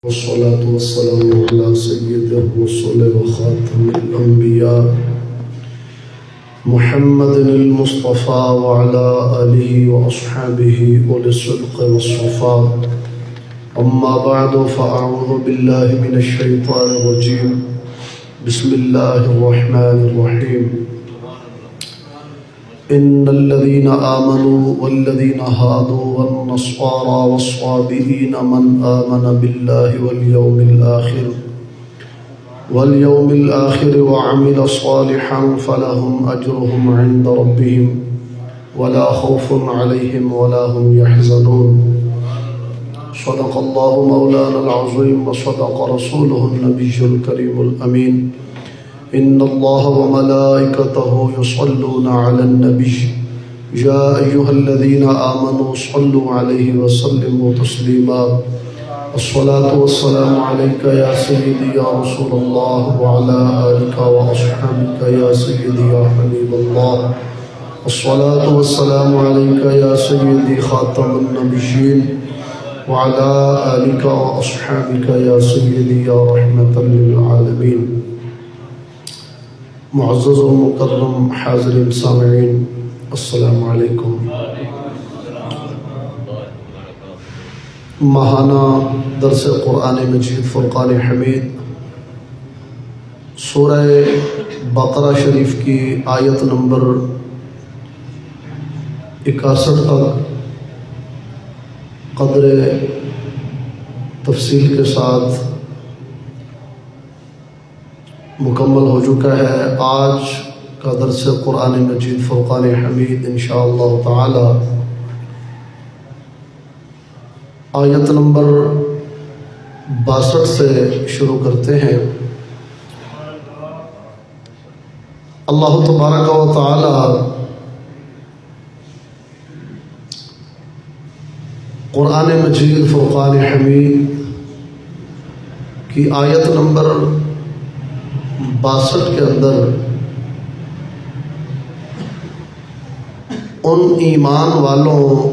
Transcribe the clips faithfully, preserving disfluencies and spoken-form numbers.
والصلاة والسلام على سيد الرسل وخاتم الأنبياء محمد المصطفى وعلى آله وأصحابه أولي الصدق والصفاء. أما بعد فأعوذ بالله من الشيطان الرجيم. بسم الله الرحمن الرحيم. إن الذين آمنوا والذين هادوا والنصارى والصابئين من آمن بالله واليوم الآخر واليوم الآخر وعمل صالحا فلهم أجرهم عند ربهم ولا خوف عليهم ولا هم يحزنون. صدق الله مولانا العظيم وصدق رسوله النبي الكريم الأمين. إن الله وملائكته يصلون على النبي يا أيها الذين آمنوا صلوا عليه وسلموا تسليما. الصلاة والسلام عليك يا سيدي يا رسول الله وعلى آلك وأصحابك يا سيدي يا حبيب الله. الصلاة والسلام عليك يا سيدي خاتم النبيين وعلى آلك وأصحابك يا سيدي يا رحمة للعالمين. معزز و مکرم حاضرین سامعین، السلام علیکم. ماہانہ درس قرآن مجید فرقان حمید سورہ بقرہ شریف کی آیت نمبر اکاسٹھ تک قدر تفصیل کے ساتھ مکمل ہو چکا ہے. آج کا درس قرآن مجید فرقان حمید انشاءاللہ تعالی آیت نمبر باسٹھ سے شروع کرتے ہیں. اللہ تبارک و تعالی قرآن مجید فرقان حمید کی آیت نمبر باسٹھ کے اندر ان ایمان والوں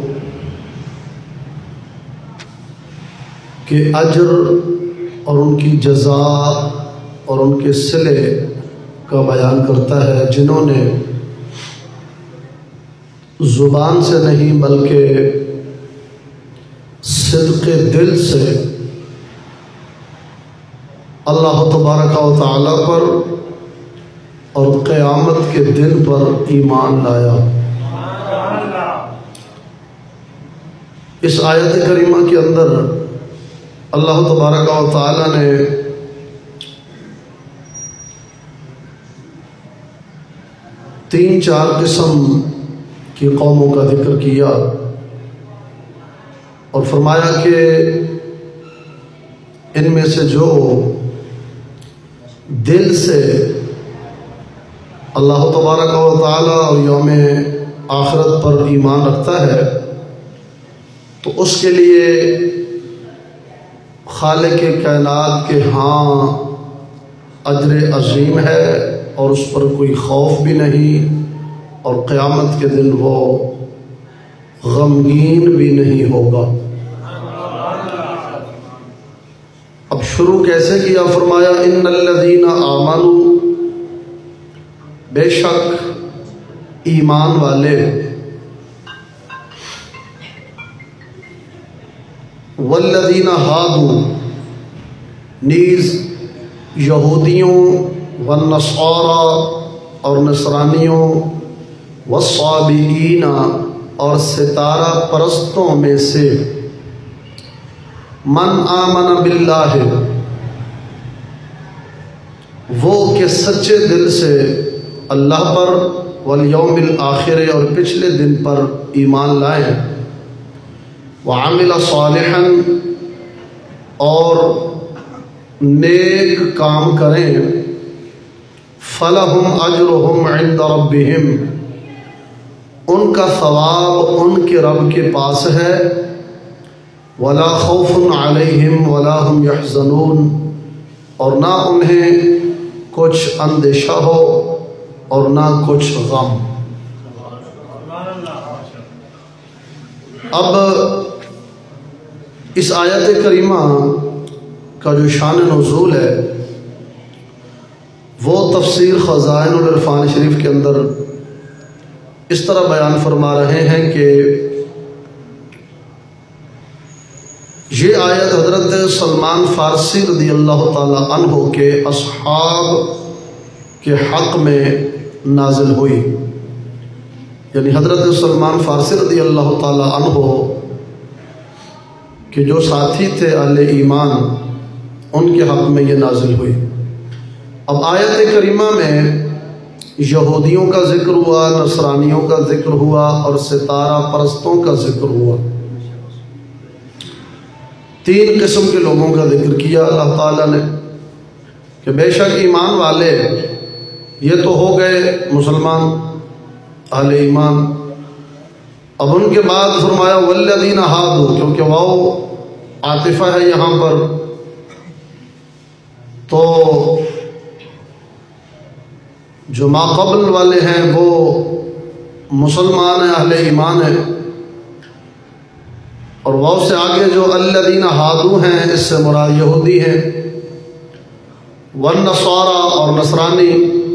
کے اجر اور ان کی جزا اور ان کے صلے کا بیان کرتا ہے، جنہوں نے زبان سے نہیں بلکہ صدق دل سے اللہ تبارک و تعالیٰ پر اور قیامت کے دن پر ایمان لایا. اس آیت کریمہ کے اندر اللہ تبارک و تعالیٰ نے تین چار قسم کی قوموں کا ذکر کیا اور فرمایا کہ ان میں سے جو دل سے اللہ تبارک و تعالیٰ اور یوم آخرت پر ایمان رکھتا ہے تو اس کے لیے خالق کائنات کے ہاں اجر عظیم ہے اور اس پر کوئی خوف بھی نہیں اور قیامت کے دن وہ غمگین بھی نہیں ہوگا. اب شروع کیسے کیا؟ فرمایا ان الذین آمنوا، بے شک ایمان والے، والذین ہادوا، نیز یہودیوں، والنصارى اور نصرانیوں، والصابئین اور ستارہ پرستوں میں سے، من آمن باللہ، وہ کہ سچے دل سے اللہ پر، والیوم الآخر اور پچھلے دن پر ایمان لائیں، وعمل صالحا اور نیک کام کریں، فلہم اجرہم عند ربہم، ان کا ثواب ان کے رب کے پاس ہے، ولا خوف علیہم ولا هم یحزنون، اور نہ انہیں کچھ اندیشہ ہو اور نہ کچھ غم. اب اس آیت کریمہ کا جو شان نزول ہے وہ تفسیر خزائن العرفان شریف کے اندر اس طرح بیان فرما رہے ہیں کہ یہ آیت حضرت سلمان فارسی رضی اللہ تعالی عنہ کے اصحاب کے حق میں نازل ہوئی، یعنی حضرت سلمان فارسی رضی اللہ تعالی عنہ کہ جو ساتھی تھے اہل ایمان، ان کے حق میں یہ نازل ہوئی۔ اب آیت کریمہ میں یہودیوں کا ذکر ہوا، نصرانیوں کا ذکر ہوا اور ستارہ پرستوں کا ذکر ہوا۔ تین قسم کے لوگوں کا ذکر کیا اللہ تعالیٰ نے کہ بے شک ایمان والے یہ تو ہو گئے مسلمان اہل ایمان، اب ان کے بعد فرمایا والذین ہادوا، کیونکہ واو عاطفہ ہے یہاں پر، تو جو ما قبل والے ہیں وہ مسلمان ہیں، اہل ایمان ہیں، اور واو سے آگے جو الذین ہادوا ہیں اس سے مراد یہودی ہیں، والنصارى اور نصرانی،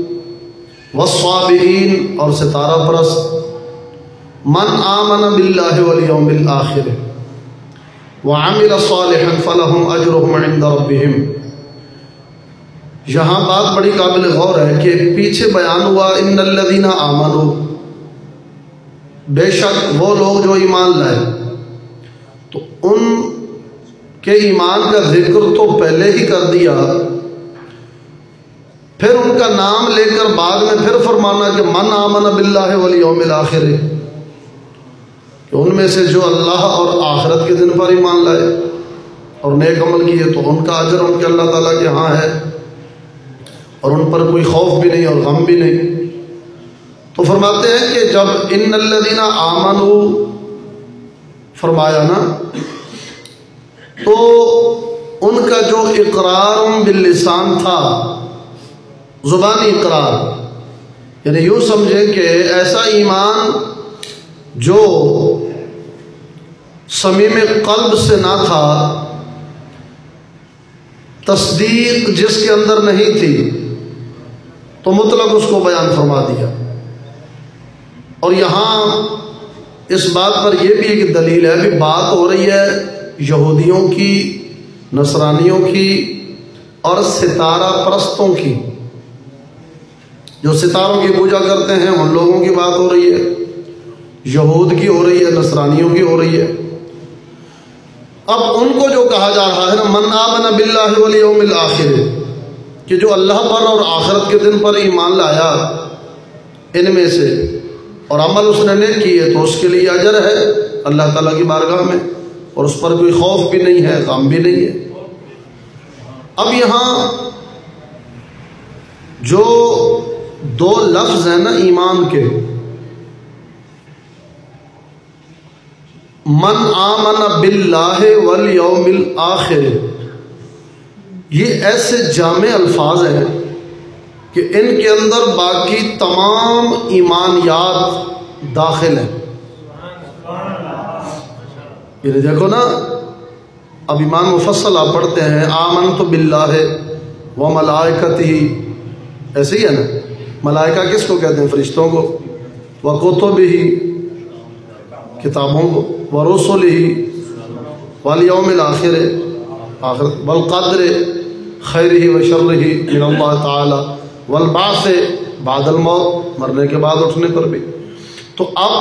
والصابئین اور ستارہ پرست، من آمن باللہ والیوم الآخر وعمل صالحا فلہم اجرہم عند ربہم۔ یہاں بات بڑی قابل غور ہے کہ پیچھے بیان ہوا ان الذین آمنوا، بے شک وہ لوگ جو ایمان لائے، تو ان کے ایمان کا ذکر تو پہلے ہی کر دیا، پھر ان کا نام لے کر بعد میں پھر فرمانا کہ من آمن باللہ والیوم الآخر، کہ ان میں سے جو اللہ اور آخرت کے دن پر ایمان لائے اور نیک عمل کیے تو ان کا اجر ان کے اللہ تعالیٰ کے ہاں ہے، اور ان پر کوئی خوف بھی نہیں اور غم بھی نہیں۔ تو فرماتے ہیں کہ جب ان الذین آمنوا فرمایا نا، تو ان کا جو اقرار باللسان تھا، زبانی اقرار، یعنی یوں سمجھیں کہ ایسا ایمان جو صمیم قلب سے نہ تھا، تصدیق جس کے اندر نہیں تھی، تو مطلق اس کو بیان فرما دیا۔ اور یہاں اس بات پر یہ بھی ایک دلیل ہے، بھی بات ہو رہی ہے یہودیوں کی، نصرانیوں کی اور ستارہ پرستوں کی، جو ستاروں کی پوجا کرتے ہیں ان لوگوں کی بات ہو رہی ہے، یہود کی ہو رہی ہے، نصرانیوں کی ہو رہی ہے۔ اب ان کو جو کہا جا رہا ہے نا من آمن باللہ والیوم الآخر، کہ جو اللہ پر اور آخرت کے دن پر ایمان لایا ان میں سے اور عمل اس نے نیک کیے، تو اس کے لیے اجر ہے اللہ تعالیٰ کی بارگاہ میں، اور اس پر کوئی خوف بھی نہیں ہے، غم بھی نہیں ہے۔ اب یہاں جو دو لفظ ہیں نا ایمان کے، من آمن باللہ والیوم الآخر، یہ ایسے جامع الفاظ ہیں کہ ان کے اندر باقی تمام ایمانیات داخل ہیں۔ یہ دیکھو نا، اب ایمان مفصل آپ پڑھتے ہیں، آمنت باللہ وملائکتہ، ایسے ہی ہے نا، ملائکہ کس کو کہتے ہیں؟ فرشتوں کو، وکتبہ کتابوں کو، ورسلہ والیوم الآخر آخرت، والقدر خیرہ وشرہ من اللہ تعالی، والبعث بعد الموت، مرنے کے بعد اٹھنے پر بھی۔ تو اب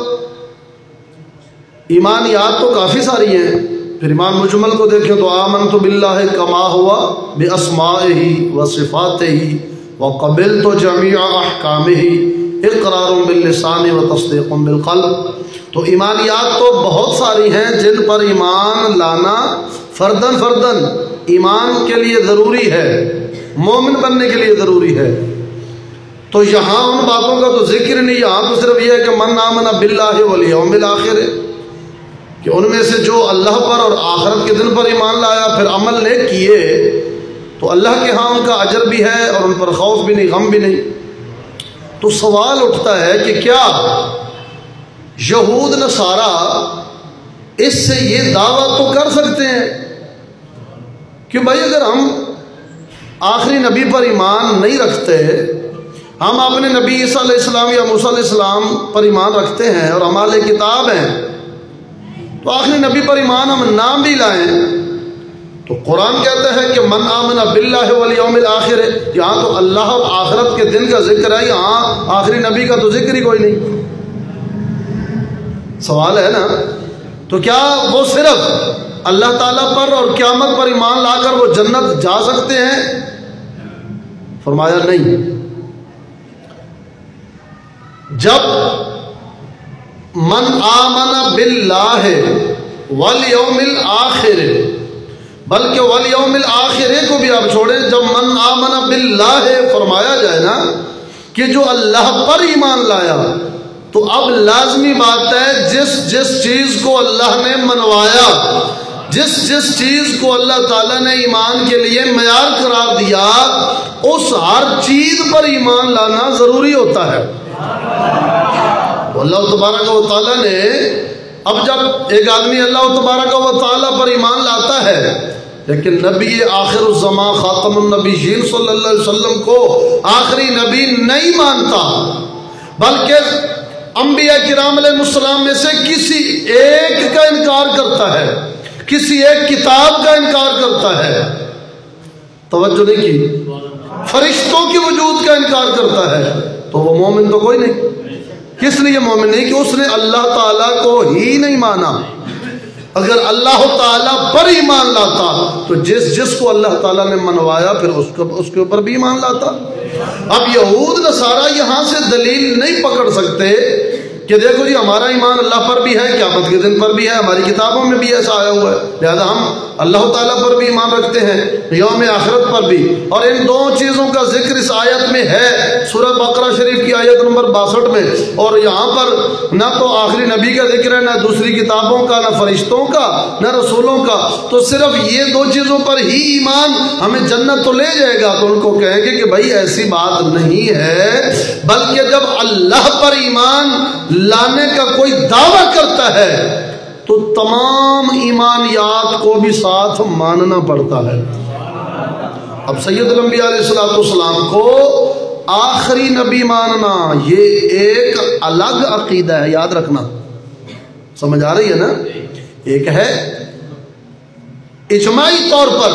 ایمانیات تو کافی ساری ہیں، پھر ایمان مجمل کو دیکھیں تو آمنت باللہ کما ہوا باسمائہ وصفاتہ وقبلت جمیع احکامہ اقرار باللسان وتصدیق بالقلب۔ تو ایمانیات تو بہت ساری ہیں جن پر ایمان لانا فردن فردن ایمان کے لیے ضروری ہے، مومن بننے کے لیے ضروری ہے۔ تو یہاں ان باتوں کا تو ذکر نہیں، یہاں تو صرف یہ ہے کہ من آمن باللہ والیوم الآخر، کہ ان میں سے جو اللہ پر اور آخرت کے دن پر ایمان لایا پھر عمل نیک کیے، تو اللہ کے ہاں ان کا اجر بھی ہے اور ان پر خوف بھی نہیں، غم بھی نہیں۔ تو سوال اٹھتا ہے کہ کیا یہود نصارہ اس سے یہ دعویٰ تو کر سکتے ہیں کہ بھائی اگر ہم آخری نبی پر ایمان نہیں رکھتے، ہم اپنے نبی عیسیٰ علیہ السلام یا موسیٰ علیہ السلام پر ایمان رکھتے ہیں اور ہمارے کتاب ہیں، تو آخری نبی پر ایمان ہم نام بھی لائیں تو قرآن کہتا ہے کہ من آمن باللہ والیوم الآخر، یہاں تو اللہ اور آخرت کے دن کا ذکر ہے، یہاں آخری نبی کا تو ذکر ہی کوئی نہیں۔ سوال ہے نا، تو کیا وہ صرف اللہ تعالیٰ پر اور قیامت پر ایمان لا کر وہ جنت جا سکتے ہیں؟ فرمایا نہیں۔ جب من آمن باللہ والیوم الآخر، بلکہ والیوم الآخر کو بھی آپ چھوڑیں، جب من آمن باللہ فرمایا جائے نا کہ جو اللہ پر ایمان لایا، تو اب لازمی بات ہے جس جس چیز کو اللہ نے منوایا، جس جس چیز کو اللہ تعالیٰ نے ایمان کے لیے معیار قرار دیا، اس ہر چیز پر ایمان لانا ضروری ہوتا ہے۔ اللہ تبارک و تعالیٰ نے اب جب ایک آدمی اللہ تبارک و تعالیٰ پر ایمان لاتا ہے لیکن نبی آخر الزمان خاتم النبیین صلی اللہ علیہ وسلم کو آخری نبی نہیں مانتا، بلکہ انبیاء کرام علیہ السلام میں سے کسی ایک کا انکار کرتا ہے، کسی ایک کتاب کا انکار کرتا ہے، توجہ نہیں کی، فرشتوں کے وجود کا انکار کرتا ہے، تو وہ مومن تو کوئی نہیں۔ کس لیے مومن نہیں؟ کہ اس نے اللہ تعالیٰ کو ہی نہیں مانا۔ اگر اللہ تعالیٰ پر ایمان لاتا تو جس جس کو اللہ تعالیٰ نے منوایا پھر اس کو اس کے اوپر بھی ایمان لاتا۔ اب یہود نصارہ یہاں سے دلیل نہیں پکڑ سکتے کہ دیکھو جی ہمارا ایمان اللہ پر بھی ہے، قیامت کے دن پر بھی ہے، ہماری کتابوں میں بھی ایسا آیا ہوا ہے، لہذا ہم اللہ تعالیٰ پر بھی ایمان رکھتے ہیں، یوم آخرت پر بھی۔ اور ان دو چیزوں کا ذکر اس آیت میں ہے، سورہ بقرہ شریف کی آیت نمبر باسٹھ میں، اور یہاں پر نہ تو آخری نبی کا ذکر ہے، نہ دوسری کتابوں کا، نہ فرشتوں کا، نہ رسولوں کا، تو صرف یہ دو چیزوں پر ہی ایمان ہمیں جنت تو لے جائے گا۔ تو ان کو کہیں گے کہ بھائی ایسی بات نہیں ہے، بلکہ جب اللہ پر ایمان لانے کا کوئی دعویٰ کرتا ہے تو تمام ایمانیات کو بھی ساتھ ماننا پڑتا ہے۔ اب سید الانبیاء علیہ السلام کو آخری نبی ماننا یہ ایک الگ عقیدہ ہے، یاد رکھنا، سمجھ آ رہی ہے نا؟ ایک ہے اجماعی طور پر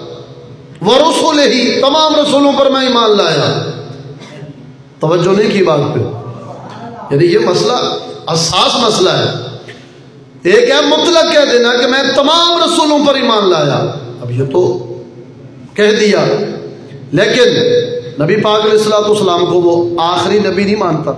ورسولہ ہی، تمام رسولوں پر میں ایمان لایا، توجہ نہیں کی بات پہ، یعنی یہ مسئلہ حساس مسئلہ ہے۔ ایک ہے مطلق کہہ دینا کہ میں تمام رسولوں پر ایمان لایا، اب یہ تو کہہ دیا، لیکن نبی پاک علیہ الصلوۃ والسلام کو وہ آخری نبی نہیں مانتا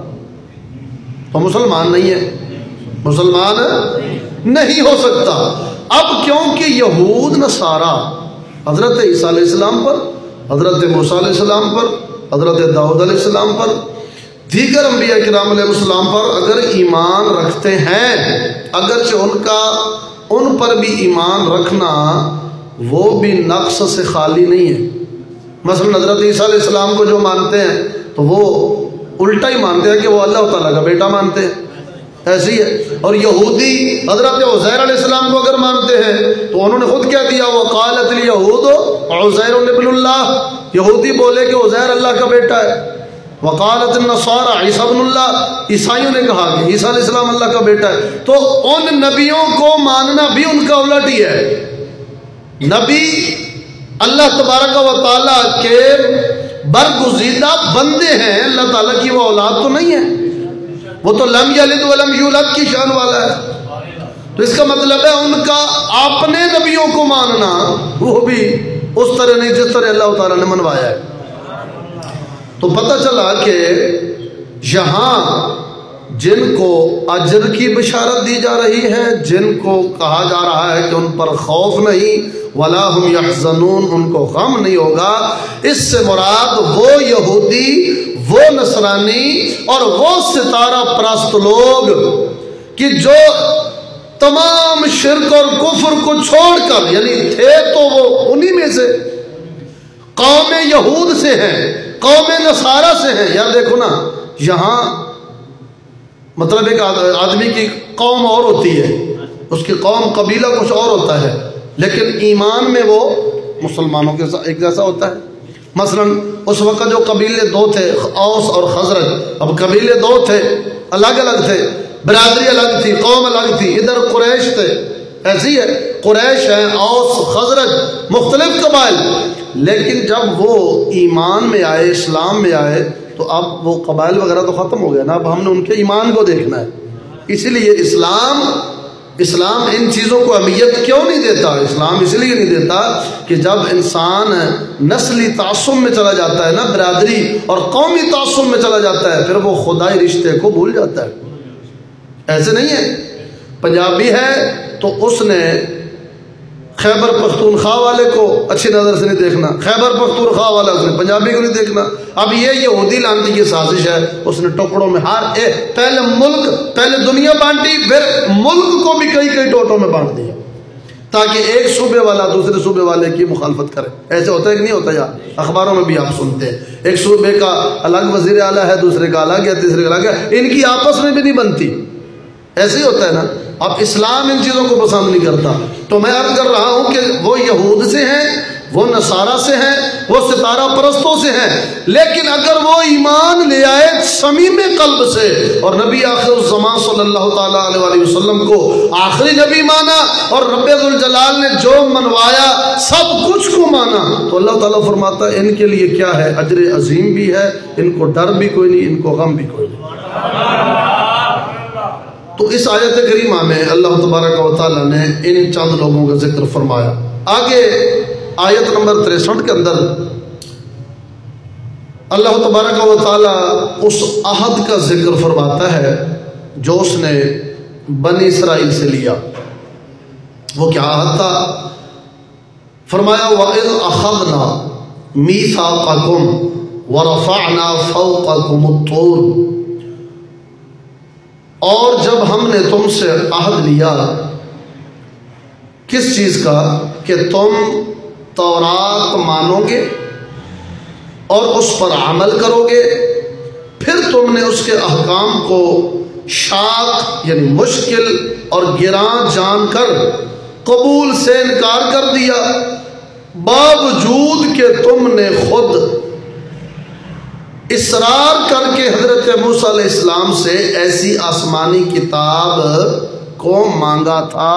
تو مسلمان نہیں ہے، مسلمان نہیں ہو سکتا۔ اب کیونکہ یہود نصارہ حضرت عیسیٰ علیہ السلام پر، حضرت موسیٰ علیہ السلام پر، حضرت داؤد علیہ السلام پر، دیگر انبیاء کرام علیہ السلام پر اگر ایمان رکھتے ہیں، اگرچہ ان کا ان پر بھی ایمان رکھنا وہ بھی نقص سے خالی نہیں ہے۔ مثلا حضرت عیسیٰ علیہ السلام کو جو مانتے ہیں تو وہ الٹا ہی مانتے ہیں کہ وہ اللہ تعالیٰ کا بیٹا مانتے ہیں، ایسی ہے۔ اور یہودی حضرت عزیر علیہ السلام کو اگر مانتے ہیں تو انہوں نے خود کہہ دیا وقالت الیہود عزیر ابن اللہ، یہودی بولے کہ عزیر اللہ کا بیٹا ہے، وقالت النصارى عیسیٰ ابن اللہ، عیسائیوں نے کہا کہ عیسیٰ علیہ السلام اللہ کا بیٹا ہے۔ تو ان نبیوں کو ماننا بھی ان کا الٹ ہی ہے۔ نبی اللہ تبارک و تعالیٰ کے برگزیدہ بندے ہیں، اللہ تعالیٰ کی وہ اولاد تو نہیں ہے، وہ تو لم یلد ولم یولد کی شان والا ہے۔ تو اس کا مطلب ہے ان کا اپنے نبیوں کو ماننا وہ بھی اس طرح نہیں جس طرح اللہ تعالیٰ نے منوایا ہے۔ تو پتہ چلا کہ یہاں جن کو اجر کی بشارت دی جا رہی ہے، جن کو کہا جا رہا ہے کہ ان پر خوف نہیں، ولا هم يحزنون، ان کو غم نہیں ہوگا، اس سے مراد وہ یہودی، وہ نصرانی اور وہ ستارہ پرست لوگ کہ جو تمام شرک اور کفر کو چھوڑ کر، یعنی تھے تو وہ انہی میں سے، قوم یہود سے ہیں، قوم نصارہ سے ہیں۔ یار دیکھو نا، یہاں مطلب ایک آدمی کی قوم اور ہوتی ہے، اس کی قوم قبیلہ کچھ اور ہوتا ہے، لیکن ایمان میں وہ مسلمانوں کے ساتھ ایک جیسا ہوتا ہے؟ مثلا اس وقت جو قبیلے دو تھے، اوس اور خزرج، اب قبیلے دو تھے، الگ الگ تھے، برادری الگ تھی، قوم الگ تھی، ادھر قریش تھے، ایسی ہے قریش ہے، اوس خزرج، مختلف قبائل، لیکن جب وہ ایمان میں آئے، اسلام میں آئے، تو اب وہ قبائل وغیرہ تو ختم ہو گیا نا، اب ہم نے ان کے ایمان کو دیکھنا ہے۔ اسی لیے اسلام اسلام ان چیزوں کو اہمیت کیوں نہیں دیتا؟ اسلام اس لیے نہیں دیتا کہ جب انسان نسلی تعصب میں چلا جاتا ہے نا، برادری اور قومی تعصب میں چلا جاتا ہے، پھر وہ خدائی رشتے کو بھول جاتا ہے۔ ایسے نہیں ہے، پنجابی ہے تو اس نے خیبر پختونخوا والے کو اچھی نظر سے نہیں دیکھنا، خیبر پختونخوا والا اس نے پنجابی کو نہیں دیکھنا۔ اب یہ یہودی لانتی کی سازش ہے، اس نے ٹکڑوں میں ہر ایک پہلے ملک پہلے دنیا بانٹی، پھر ملک کو بھی کئی کئی ٹوٹوں میں بانٹ دیا تاکہ ایک صوبے والا دوسرے صوبے والے کی مخالفت کرے۔ ایسے ہوتا ہے کہ نہیں ہوتا یار؟ اخباروں میں بھی آپ سنتے ہیں، ایک صوبے کا الگ وزیر اعلیٰ ہے، دوسرے کا الگ ہے، تیسرے کا الگ ہے، ان کی آپس میں بھی نہیں بنتی۔ ایسے ہی ہوتا ہے نا۔ اب اسلام ان چیزوں کو پسند نہیں کرتا، تو میں عرض کر رہا ہوں کہ وہ یہود سے ہیں، وہ نصارہ سے ہیں، وہ ستارہ پرستوں سے ہیں، لیکن اگر وہ ایمان لے آئے صمیم قلب سے اور نبی آخر الزمان صلی اللہ تعالیٰ علیہ وآلہ وسلم کو آخری نبی مانا اور رب ذوالجلال نے جو منوایا سب کچھ کو مانا، تو اللہ تعالیٰ فرماتا ہے ان کے لیے کیا ہے؟ اجر عظیم بھی ہے، ان کو ڈر بھی کوئی نہیں، ان کو غم بھی کوئی نہیں۔ تو اس آیت کریمہ میں اللہ تبارک و تعالیٰ نے ان چند لوگوں کا ذکر فرمایا۔ آگے آیت نمبر تریسٹھ کے اندر اللہ تبارک و تعالیٰ اس عہد کا ذکر فرماتا ہے جو اس نے بنی اسرائیل سے لیا۔ وہ کیا عہد تھا؟ فرمایا وَإِذْ أَخَذْنَا مِيثَاقَكُمْ وَرَفَعْنَا فَوْقَكُمُ الطُّورَ، اور جب ہم نے تم سے عہد لیا کس چیز کا؟ کہ تم تورات مانو گے اور اس پر عمل کرو گے، پھر تم نے اس کے احکام کو شاق یعنی مشکل اور گراں جان کر قبول سے انکار کر دیا، باوجود کہ تم نے خود اصرار کر کے حضرت موسیٰ علیہ السلام سے ایسی آسمانی کتاب کو مانگا تھا۔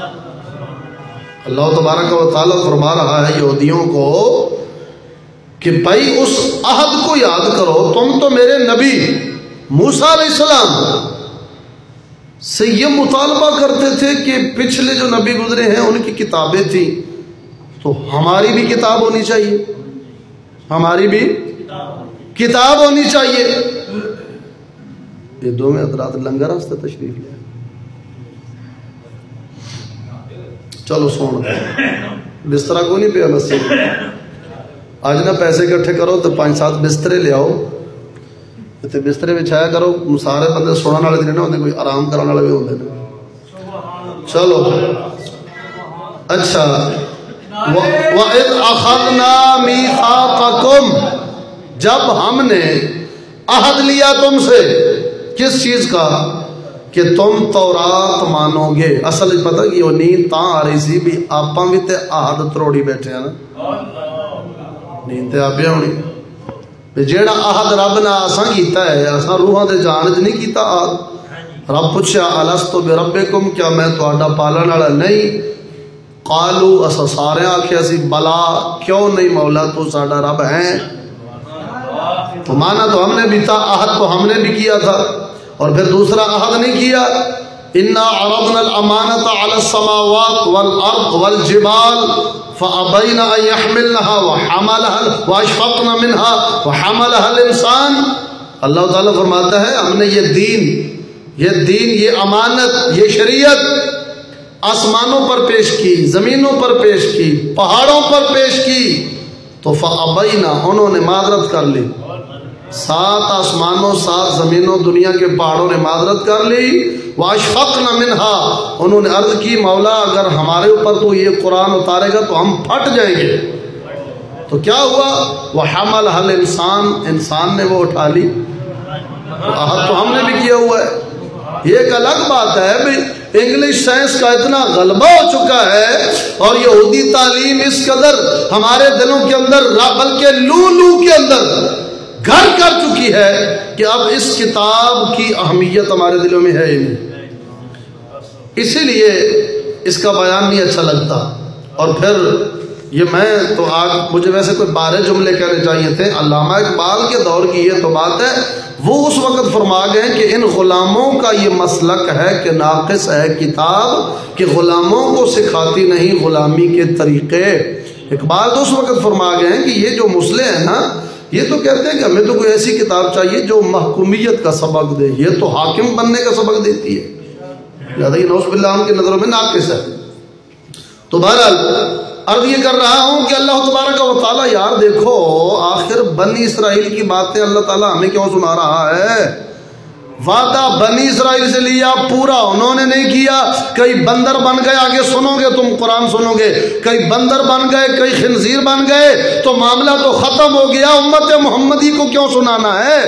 اللہ تبارک و تعالیٰ فرما رہا ہے یہودیوں کو کہ بھائی اس عہد کو یاد کرو، تم تو میرے نبی موسیٰ علیہ السلام سے یہ مطالبہ کرتے تھے کہ پچھلے جو نبی گزرے ہیں ان کی کتابیں تھیں، تو ہماری بھی کتاب ہونی چاہیے، ہماری بھی کتاب ہونی چاہیے۔ یہ دو میں حضرات لنگر ہستے تشریف لے، چلو سونا بسترا کو نہیں پیا مسجد آج نہ پیسے اکٹھے کرو تو پانچ سات بسترے لے آؤ، تے بسترے بچھایا کرو، سارے بندے سونے والے نہیں ہوتے، کوئی آرام کرانے والے بھی ہوتے ہیں۔ چلو اچھا، وَإِذْ أَخَذْنَا مِيثَاقَكُمْ، جب ہم نے عہد لیا تم سے کس چیز کا؟ کہ تم تورات مانو گے۔ اصل پتہ کی وہ نیند تاں آ رہی سی بھی آپاں بھی تے عہد تروڑی بیٹھے ہیں نا، نیند تے آپے ہونی جیڑا عہد رب نے آساں کیتا ہے، آساں روحاں دے جان چ نہیں کیتا عہد۔ رب پوچھا الستو بربکم، کیا میں تہاڈا پالن والا نہیں؟ قالوا اسا سارے آکھیا سی بلا، کیوں نہیں مولا تو ساڈا رب ہے۔ تو مانا تو ہم نے بھی تھا، عہد تو ہم نے بھی کیا تھا، اور پھر دوسرا عہد نہیں کیا۔ انا عرضنا الامانۃ علی السماوات والارض والجبال فابین ان یحملنها وحملها واشفقن منها وحملها الانسان۔ اللہ تعالیٰ فرماتا ہے ہم نے یہ دین یہ دین یہ امانت یہ شریعت آسمانوں پر پیش کی، زمینوں پر پیش کی، پہاڑوں پر پیش کی، تو فابینا انہوں نے معذرت کر لی، سات آسمانوں سات زمینوں دنیا کے پہاڑوں نے معذرت کر لی، واشفقن منہا انہوں نے عرض کی مولا اگر ہمارے اوپر تو یہ قرآن اتارے گا تو ہم پھٹ جائیں گے۔ تو کیا ہوا؟ وحملھا الانسان، انسان نے وہ اٹھا لی، عہد تو ہم نے بھی کیا ہوا ہے۔ یہ ایک الگ بات ہے بھی انگلش سائنس کا اتنا غلبہ ہو چکا ہے اور یہودی تعلیم اس قدر ہمارے دلوں کے اندر بلکہ لو لو کے اندر گھر کر چکی ہے کہ اب اس کتاب کی اہمیت ہمارے دلوں میں ہے ہی نہیں، اسی لیے اس کا بیان نہیں اچھا لگتا۔ اور پھر یہ میں تو آج مجھے ویسے کوئی بارہ جملے کہنے چاہیے تھے، علامہ اقبال کے دور کی یہ تو بات ہے، وہ اس وقت فرما گئے کہ ان غلاموں کا یہ مسلک ہے کہ ناقص ہے کتاب کہ غلاموں کو سکھاتی نہیں غلامی کے طریقے۔ اقبال تو اس وقت فرما گئے ہیں کہ یہ جو مسلح ہیں نا، یہ تو کہتے ہیں کہ ہمیں تو کوئی ایسی کتاب چاہیے جو محکومیت کا سبق دے، یہ تو حاکم بننے کا سبق دیتی ہے، لہذا یہ نعوذ باللہ ان کی نظروں میں ناقص ہے۔ تو بہرحال عرض یہ کر رہا ہوں کہ اللہ تبارک و تعالیٰ، یار دیکھو آخر بنی اسرائیل کی باتیں اللہ تعالیٰ ہمیں کیوں سنا رہا ہے؟ وعدہ بنی اسرائیل سے لیا، پورا انہوں نے نہیں کیا۔ کئی بندر بن گئے، آگے سنو گے تم قرآن سنو گے، کئی بندر بن گئے، کئی خنزیر بن گئے، تو معاملہ تو ختم ہو گیا۔ امت محمدی کو کیوں سنانا ہے؟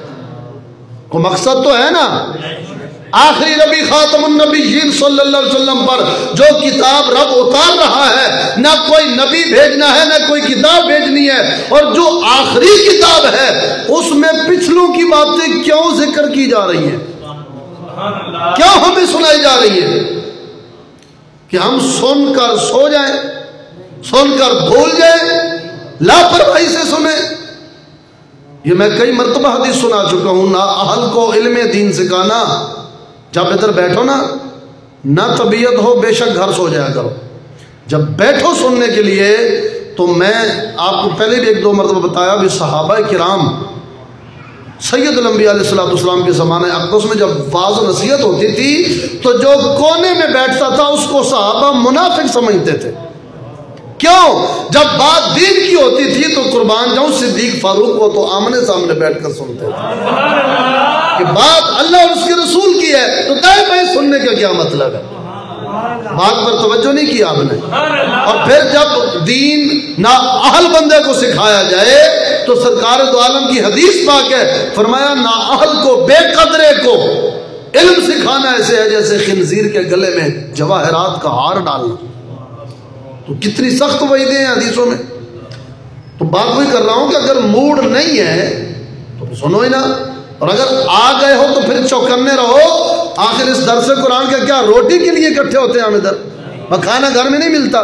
کو مقصد تو ہے نا، آخری نبی خاتم النبیین صلی اللہ علیہ وسلم پر جو کتاب رب اتار رہا ہے، نہ کوئی نبی بھیجنا ہے نہ کوئی کتاب بھیجنی ہے، اور جو آخری کتاب ہے اس میں پچھلوں کی باتیں کیوں ذکر کی جا رہی ہیں، کیوں ہمیں سنائی جا رہی ہیں؟ کہ ہم سن کر سو جائیں، سن کر بھول جائیں، لاپرواہی سے سنیں۔ یہ میں کئی مرتبہ حدیث سنا چکا ہوں، نہ اہل کو علم دین سکھانا، جب ادھر بیٹھو نا، نہ طبیعت ہو بے شک گھر سو جایا کرو، جب بیٹھو سننے کے لیے۔ تو میں آپ کو پہلے بھی ایک دو مرتبہ بتایا بھی، صحابہ کرام سید الانبیاء علیہ الصلوۃ والسلام کے زمانے اقدس میں جب واعظ و نصیحت ہوتی تھی تو جو کونے میں بیٹھتا تھا اس کو صحابہ منافق سمجھتے تھے۔ کیوں؟ جب بات دین کی ہوتی تھی تو قربان جاؤں صدیق فاروق وہ تو آمنے سامنے بیٹھ کر سنتے تھے کہ بات اللہ اور اس کے رسول کی ہے، تو دائیں بائیں سننے کا کیا مطلب ہے؟ بات پر توجہ نہیں کی آپ نے۔ اور پھر جب دین نا اہل بندے کو سکھایا جائے تو سرکار دو عالم کی حدیث پاک ہے، فرمایا نا اہل کو، بے قدرے کو علم سکھانا ایسے ہے جیسے خنزیر کے گلے میں جواہرات کا ہار ڈالنا۔ تو کتنی سخت وعیدیں ہیں حدیثوں میں۔ تو بات وہی کر رہا ہوں کہ اگر موڈ نہیں ہے تو سنو ہی نا، اور اگر آ گئے ہو تو پھر چوکنے رہو۔ آخر اس درس قرآن کا کیا روٹی کے لیے اکٹھے ہوتے ہیں ہم ادھر؟ کھانا گھر میں نہیں ملتا؟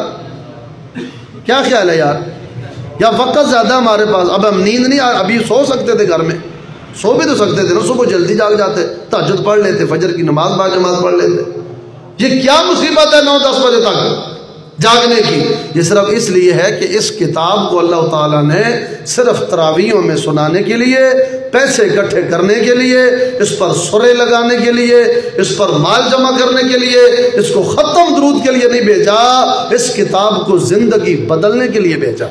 کیا خیال ہے یار؟ یا وقت زیادہ ہمارے پاس، اب ہم نیند نہیں، ابھی سو سکتے تھے گھر میں، سو بھی تو سکتے تھے نا، صبح جلدی جاگ جاتے، تہجد پڑھ لیتے، فجر کی نماز با جماعت پڑھ لیتے۔ یہ کیا مصیبت ہے نو دس بجے تک جاگنے کی؟ یہ صرف اس لیے ہے کہ اس کتاب کو اللہ تعالیٰ نے صرف تراویحوں میں سنانے کے لیے، پیسے اکٹھے کرنے کے لیے، اس پر سرے لگانے کے لیے، اس پر مال جمع کرنے کے لیے، اس کو ختم درود کے لیے نہیں بھیجا، اس کتاب کو زندگی بدلنے کے لیے بھیجا۔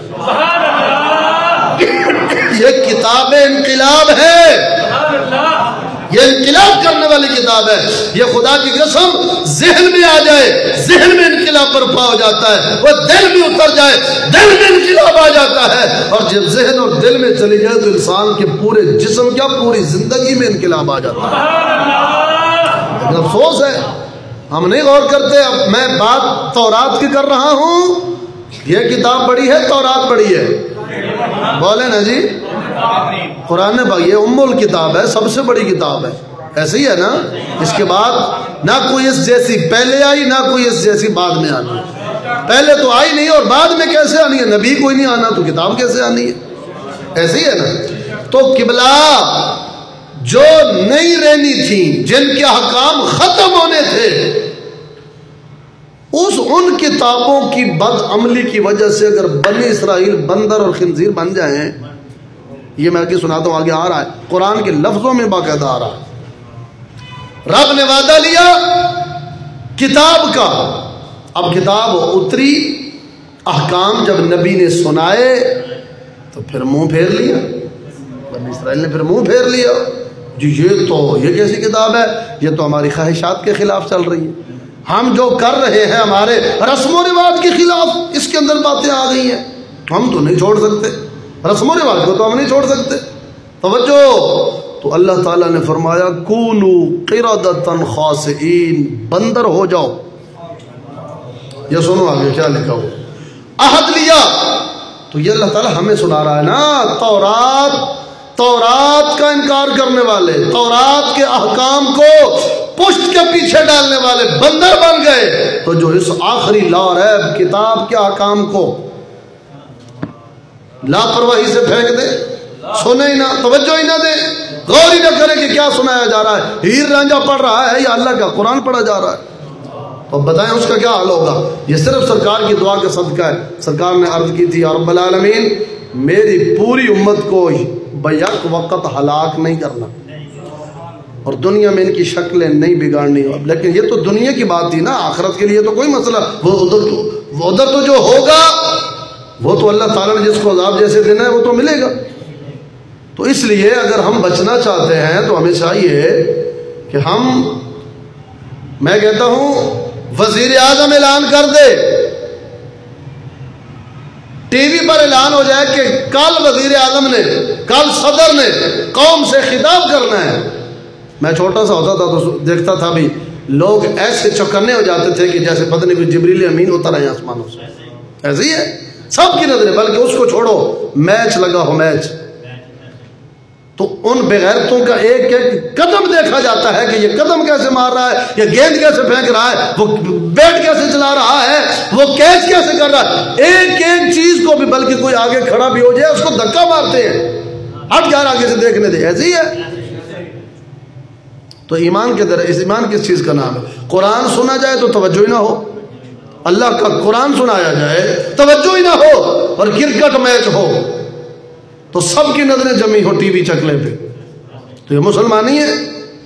یہ کتاب انقلاب ہے، یہ انقلاب کرنے والی کتاب ہے۔ یہ خدا کی قسم ذہن میں آ جائے، ذہن میں انقلاب برپا ہو جاتا ہے، وہ دل میں اتر جائے، دل میں انقلاب آ جاتا ہے، اور جب ذہن اور دل میں چلی جائے تو انسان کے پورے جسم کیا پوری زندگی میں انقلاب آ جاتا ہے۔ لیکن افسوس ہے ہم نہیں غور کرتے۔ اب میں بات تورات کی کر رہا ہوں، یہ کتاب بڑی ہے، تورات بڑی ہے، بولے نا جی؟ قرآن پاک یہ ام الکتاب ہے، سب سے بڑی کتاب ہے، ایسے ہی ہے نا؟ اس کے بعد نہ کوئی اس جیسی پہلے آئی، نہ کوئی اس جیسی بعد میں آنی۔ پہلے تو آئی نہیں، اور بعد میں کیسے آنی ہے؟ نبی کوئی نہیں آنا تو کتاب کیسے آنی ہے؟ ایسے ہی ہے نا؟ تو قبلہ جو نہیں رہنی تھی، جن کے حکام ختم ہونے تھے، اس ان کتابوں کی بد عملی کی وجہ سے اگر بنی اسرائیل بندر اور خنزیر بن جائیں، یہ میں آگے سناتا ہوں، آگے آ رہا ہے قرآن کے لفظوں میں باقاعدہ آ رہا ہے۔ رب نے وعدہ لیا کتاب کا، اب کتاب اتری، احکام جب نبی نے سنائے تو پھر منہ پھیر لیا، بنی اسرائیل نے پھر منہ پھیر لیا، جی یہ تو یہ کیسی کتاب ہے، یہ تو ہماری خواہشات کے خلاف چل رہی ہے، ہم جو کر رہے ہیں ہمارے رسم و رواج کے خلاف اس کے اندر باتیں آ گئی ہیں، ہم تو نہیں چھوڑ سکتے، رسم و رواج کو تو ہم نہیں چھوڑ سکتے۔ توجہ، تو اللہ تعالیٰ نے فرمایا کونو قردۃ خاسئین، بندر ہو جاؤ۔ یہ سنو آگے کیا لکھا ہو، عہد لیا، تو یہ اللہ تعالیٰ ہمیں سنا رہا ہے نا، تورات تورات کا انکار کرنے والے، تورات کے احکام کو پشت کے پیچھے ڈالنے والے بندر بن گئے، تو جو اس آخری لا ریب کتاب کے احکام کو لاپرواہی سے پھینک دے، سنے ہی نہ، توجہ ہی نہ دے، غور ہی نہ کرے کہ کیا سنایا جا رہا ہے، ہیر رانجھا پڑھ رہا ہے یا اللہ کا قرآن پڑھا جا رہا ہے، تو بتائیں اس کا کیا حال ہوگا۔ یہ صرف سرکار کی دعا کا صدقہ ہے۔ سرکار نے عرض کی تھی یا رب العالمین میری پوری امت کو بیک وقت ہلاک نہیں کرنا اور دنیا میں ان کی شکلیں نہیں بگاڑنی، لیکن یہ تو دنیا کی بات تھی نا، آخرت کے لیے تو کوئی مسئلہ، وہ ادھر تو وہ ادھر تو جو ہوگا وہ تو اللہ تعالیٰ نے جس کو عذاب جیسے دینا ہے وہ تو ملے گا۔ تو اس لیے اگر ہم بچنا چاہتے ہیں تو ہمیں چاہیے کہ ہم، میں کہتا ہوں وزیر اعظم اعلان کر دے، ٹی وی پر اعلان ہو جائے کہ کل وزیر اعظم نے، کل صدر نے قوم سے خطاب کرنا ہے۔ میں چھوٹا سا ہوتا تھا تو دیکھتا تھا بھی لوگ ایسے چوکنے ہو جاتے تھے کہ جیسے پتہ نہیں کوئی جبریل امین اتر آئے آسمانوں سے، ایسے ہی ہے سب کی نظریں، بلکہ اس کو چھوڑو میچ لگا ہو میچ، تو ان بغیرتوں کا ایک ایک قدم دیکھا جاتا ہے کہ یہ قدم کیسے مار رہا ہے، یہ گیند کیسے پھینک رہا ہے، وہ بیٹ کیسے چلا رہا ہے، وہ کیچ کیسے کر رہا ہے، ایک ایک چیز کو بھی، بلکہ کوئی آگے کھڑا بھی ہو جائے اس کو دھکا مارتے ہیں، ہٹ جا آگے سے دیکھنے دے، ایسے ہی ہے۔ تو ایمان کے طرح، اس ایمان کس چیز کا نام ہے؟ قرآن سنا جائے تو توجہ ہی نہ ہو، اللہ کا قرآن سنایا جائے توجہ ہی نہ ہو، اور کرکٹ میچ ہو تو سب کی نظریں جمی ہو ٹی وی چکلے پہ، تو یہ مسلمانی ہے۔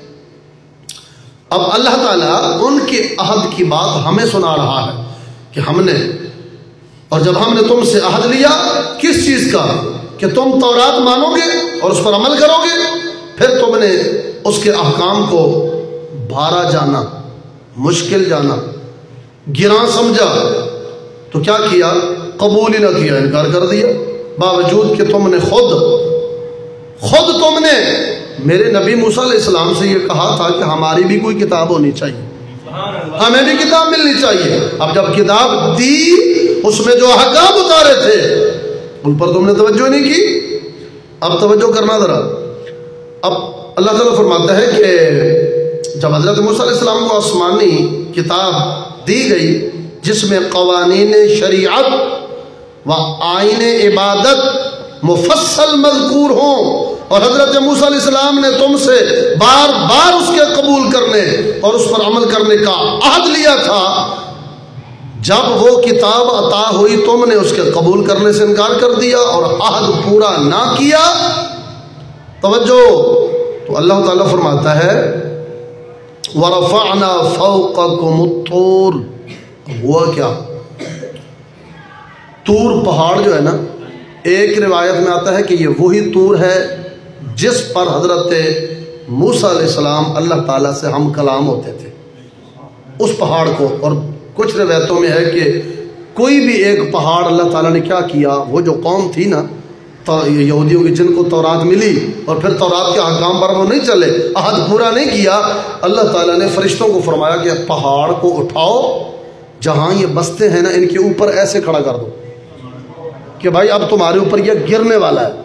اب اللہ تعالیٰ ان کے عہد کی بات ہمیں سنا رہا ہے کہ ہم نے، اور جب ہم نے تم سے عہد لیا کس چیز کا، کہ تم تورات مانو گے اور اس پر عمل کرو گے، پھر تم نے اس کے احکام کو بھارا جانا، مشکل جانا، گراں سمجھا، تو کیا کیا؟ قبول ہی نہ کیا، انکار کر دیا، باوجود کہ تم نے خود خود تم نے میرے نبی موسیٰ علیہ السلام سے یہ کہا تھا کہ ہماری بھی کوئی کتاب ہونی چاہیے، ہمیں بھی کتاب ملنی چاہیے۔ اب جب کتاب دی اس میں جو احکام اتارے تھے ان پر تم نے توجہ نہیں کی۔ اب توجہ کرنا ذرا، اب اللہ تعالیٰ فرماتا ہے کہ جب حضرت موسیٰ علیہ السلام کو آسمانی کتاب دی گئی جس میں قوانین شریعت و آئین عبادت مفصل مذکور ہوں، اور حضرت موسیٰ علیہ السلام نے تم سے بار بار اس کے قبول کرنے اور اس پر عمل کرنے کا عہد لیا تھا، جب وہ کتاب عطا ہوئی تم نے اس کے قبول کرنے سے انکار کر دیا اور عہد پورا نہ کیا۔ توجہ، تو اللہ تعالیٰ فرماتا ہے وَرَفَعْنَا فَوْقَكُمُ الطُّورَ، ہوا کیا؟ طور پہاڑ جو ہے نا، ایک روایت میں آتا ہے کہ یہ وہی طور ہے جس پر حضرت موسیٰ علیہ السلام اللہ تعالیٰ سے ہم کلام ہوتے تھے، اس پہاڑ کو۔ اور کچھ روایتوں میں ہے کہ کوئی بھی ایک پہاڑ اللہ تعالیٰ نے کیا کیا، وہ جو قوم تھی نا یہودیوں کی جن کو تورات ملی اور پھر تورات کے احکام پر وہ نہیں چلے، عہد پورا نہیں کیا، اللہ تعالیٰ نے فرشتوں کو فرمایا کہ پہاڑ کو اٹھاؤ، جہاں یہ بستے ہیں نا ان کے اوپر ایسے کھڑا کر دو کہ بھائی اب تمہارے اوپر یہ گرنے والا ہے۔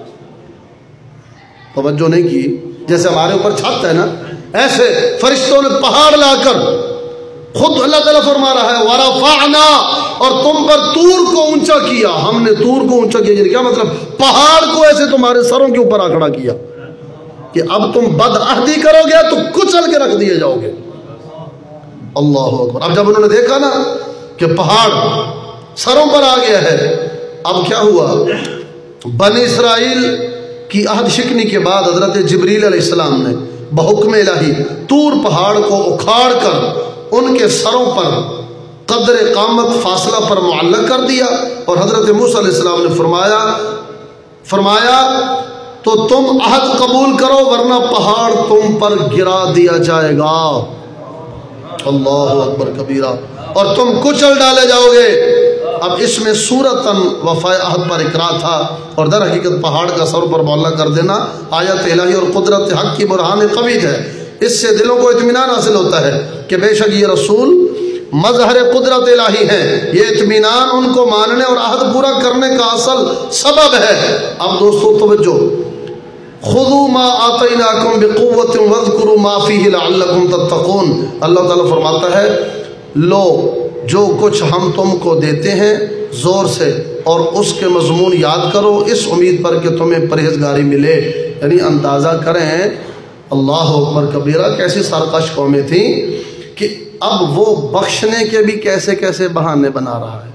توجہ نہیں کی، جیسے ہمارے اوپر چھت ہے نا، ایسے فرشتوں نے پہاڑ لا کر، خود اللہ تعالیٰ فرما رہا ہے وَرَفَعْنَا، اور تم پر طور کو اونچا کیا، ہم نے طور کو اونچا کیا، کیا مطلب؟ پہاڑ کو ایسے تمہارے سروں کے اوپر آ کھڑا کیا کہ اب تم بد عہدی کرو گے تو کچل کے رکھ دیے جاؤ گے۔ اللہ اکبر۔ اب جب انہوں نے دیکھا نا کہ پہاڑ سروں پر آ گیا ہے، اب کیا ہوا؟ بنی اسرائیل کی عہد شکنی کے بعد حضرت جبریل علیہ السلام نے بحکم الہی طور پہاڑ کو اکھاڑ کر ان کے سروں پر قدر قامت فاصلہ پر معلق کر دیا، اور حضرت موسیٰ علیہ السلام نے فرمایا فرمایا تو تم عہد قبول کرو ورنہ پہاڑ تم پر گرا دیا جائے گا۔ اللہ اکبر کبیرہ، اور تم کچل ڈالے جاؤ گے۔ اب اس میں صورتاً وفاء عہد پر اقرار تھا، اور در حقیقت پہاڑ کا سر پر معلّہ کر دینا آیت الہی اور قدرت حق کی برہان قوی ہے۔ اس سے دلوں کو اطمینان حاصل ہوتا ہے کہ بے شک یہ رسول مظہر قدرت الہی ہیں۔ یہ اطمینان ان کو ماننے اور عہد پورا کرنے کا اصل سبب ہے۔ اب دوستو توجہ، خذوا ما آتیناکم بقوۃ واذکروا ما فیہ لعلکم تتقون۔ اللہ تعالیٰ فرماتا ہے لو جو کچھ ہم تم کو دیتے ہیں زور سے اور اس کے مضمون یاد کرو، اس امید پر کہ تمہیں پرہیزگاری ملے۔ یعنی اندازہ کریں اللہ اکبر کبیرہ، کیسی سرکش قومیں تھیں کہ اب وہ بخشنے کے بھی کیسے کیسے بہانے بنا رہا ہے۔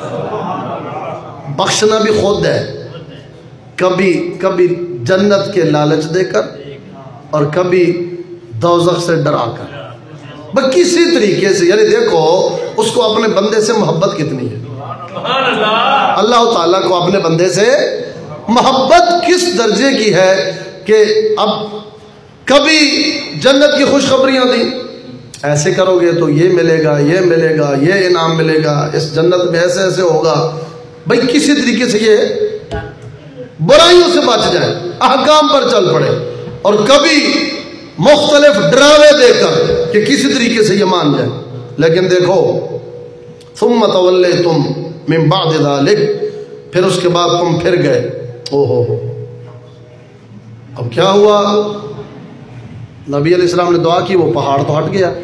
بخشنا بھی خود ہے، کبھی کبھی جنت کے لالچ دے کر اور کبھی دوزخ سے ڈرا کر، بس کسی طریقے سے۔ یعنی دیکھو اس کو اپنے بندے سے محبت کتنی ہے، اللہ تعالیٰ کو اپنے بندے سے محبت کس درجے کی ہے کہ اب کبھی جنت کی خوشخبریاں دیں، ایسے کرو گے تو یہ ملے گا، یہ ملے گا، یہ انعام ملے گا، اس جنت میں ایسے ایسے ہوگا۔ بھائی کسی طریقے سے یہ برائیوں سے بچ جائے، احکام پر چل پڑے، اور کبھی مختلف ڈراوے دے کر کہ کسی طریقے سے یہ مان جائے۔ لیکن دیکھو ثم تولیتم من بعد ذلک، پھر اس کے بعد تم پھر گئے۔ او ہو ہو اب کیا ہوا؟ نبی علیہ السلام نے دعا کی، وہ پہاڑ تو ہٹ گیا۔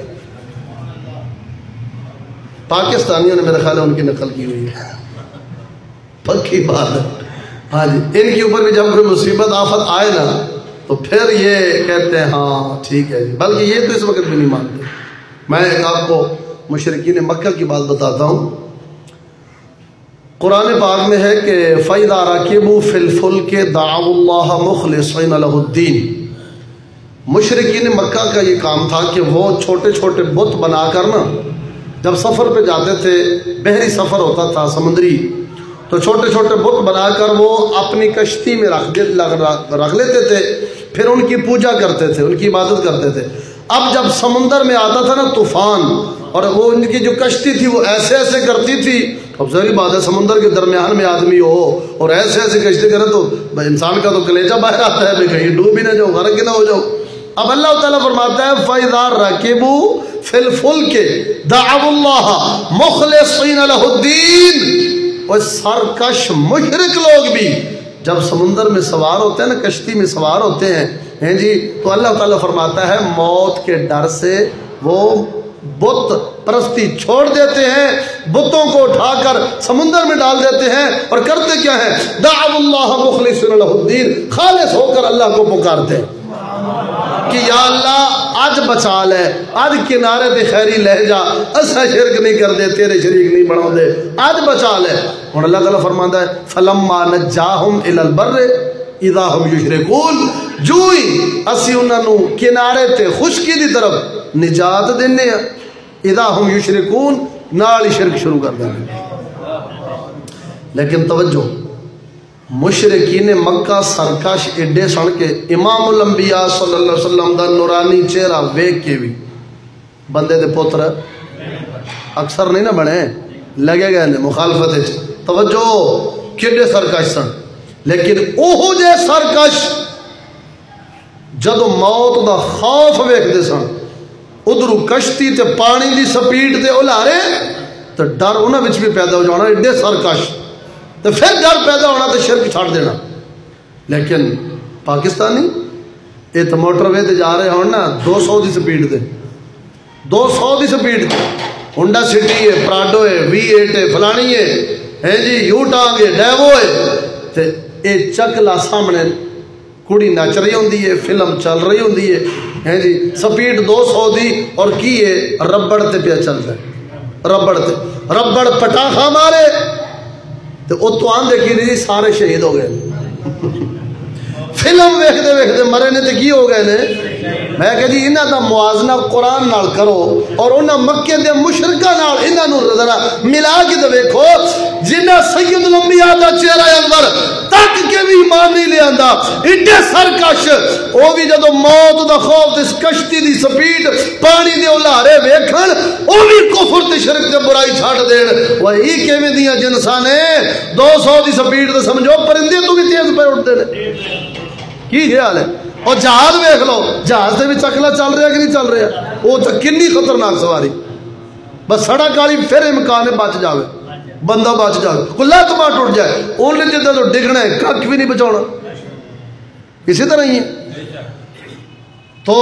پاکستانیوں نے میرے خیال ہے ان کی نقل کی ہوئی ہے، پکی بات ہے۔ ہاں جی، ان کے اوپر بھی جب کوئی مصیبت آفت آئے نا تو پھر یہ کہتے ہیں ہاں ٹھیک ہے جی، بلکہ یہ تو اس وقت بھی نہیں مانتے۔ میں ایک آپ کو مشرکین مکہ کی بات بتاتا ہوں۔ قرآن پاک میں ہے کہ فَإِذَا رَكِبُوا فِي الْفُلْكِ دَعَوُا اللَّهَ مُخْلِصِينَ لَهُ الدِّينَ۔ مشرکین مکہ کا یہ کام تھا کہ وہ چھوٹے چھوٹے بت بنا کر نا جب سفر پہ جاتے تھے، بحری سفر ہوتا تھا سمندری، تو چھوٹے چھوٹے بت بنا کر وہ اپنی کشتی میں رکھ رکھ لیتے تھے، پھر ان کی پوجا کرتے تھے، ان کی عبادت کرتے تھے۔ اب جب سمندر میں آتا تھا نا طوفان، اور وہ ان کی جو کشتی تھی وہ ایسے ایسے کرتی تھی، اب ظاہر بات ہے سمندر کے درمیان میں آدمی ہو اور ایسے ایسے کشتی کرے تو انسان کا تو کلیجہ باہر آتا ہے، کہیں ڈوب ہی نہ جاؤ، غرق ہی نہ ہو جاؤ۔ اب اللہ تعالیٰ فرماتا ہے فَإِذَا رَكِبُوا فِي الْفُلْكِ دَعَوُا اللَّهَ مُخْلِصِينَ لَهُ الدِّينَ۔ وہ سرکش مشرک لوگ بھی جب سمندر میں سوار ہوتے ہیں نا، کشتی میں سوار ہوتے ہیں ہیں جی، تو اللہ تعالیٰ فرماتا ہے موت کے ڈر سے وہ بت پرستی چھوڑ دیتے ہیں، بتوں کو اٹھا کر سمندر میں ڈال دیتے ہیں، اور کرتے کیا ہے؟ دعوا اللہ مخلصین لہ الدین، خالص ہو کر اللہ کو پکارتے ہیں کہ یا اللہ آج بچا لے، آج کنارے تے خیری لہ جا، اسا شرک نہیں کر دے، تیرے شریک نہیں بنا دے، آج بچا لے۔ اور اللہ تعالیٰ فرماتا ہے فَلَمَّا نَجَّاهُمْ إِلَى الْبَرِّ اِذَا هُمْ يُشْرِكُونَ، جو ہی اسی انہاں نو کنارے تے خشکی دی طرف نجات دینے ہیں، اِذَا هُمْ يُشْرِكُونَ، نال شرک شروع کر دینے۔ لیکن توجہ، مشرکین مکہ سرکش ایڈے سن کے امام الانبیاء صلی اللہ علیہ وسلم دا نورانی چہرہ ویکھ کے بھی بندے دے پتر اکثر نہیں نہ بنے، لگے گئے نے مخالفت ہے۔ توجہ، کیڈے سرکش سن، لیکن اوہو جے سرکش جدو موت دا خوف ویکھدے سن، ادھرو کشتی تے پانی دی سپیڈ تے اولارے تو ڈر انہاں وچ بھی پیدا ہو جانا، ایڈے سرکش، تو پھر ڈر پیدا ہونا تو شرک چھاڑ دینا۔ لیکن پاکستانی یہ تو موٹر وے تے جا رہے ہوں نا دو سو دی سپیڈ دے، دو سو دی سپیڈ دے، ہونڈا سٹی ہے، پراڈو ہے، وی ایٹ ہے، فلانی ہے، ہے جی یو ٹانگ ہے، ڈیوو ہے، تے اے چکلا سامنے کڑی نچ رہی ہوندی ہے، فلم چل رہی ہوندی ہے، ہے جی سپیڈ دو سو دی، اور کی ہے ربڑ تے پیا چلتا ہے، ربڑ تے ربڑ پٹاخا مارے تو اتو آن دیکھی نہیں سارے شہید ہو گئے، فلم ویکھدے ویکھدے مرے نے تے کی ہو گئے نے۔ میں کہ جی انہاں دا موازنہ قرآن نال کرو اور انہاں مکے دے مشرکاں نال انہاں نو ذرا ملا کے تے ویکھو، جنہاں سید الانبیاء دا چہرہ انور تک کے بھی ایمان نہیں لے آندا ایڈے سرکش او بھی جدو موت دا خوف اس کشتی دی سپیڈ پانی دے اولارے ویکھن او بھی کفر تے شرک تے برائی چھڈ دین وہ ای کیویں دیاں جنساں نے دو سو دی سپیڈ تے سمجھو پرندے تو بھی تیز پہ اٹھدے نے کی حال ہے اور جہاز ویکھ لو جہاز دے وچ اکلا چل رہا کہ نہیں چل رہا وہ تے کنی خطرناک سواری بس سڑک والی پھر امکان ہے بچ جاوے بندہ بچ جائے کوئی لت بات ٹوٹ جائے انہیں جدہ تو ڈگنا ہے کھ بھی نہیں بچانا اسی طرح ہی ہے تو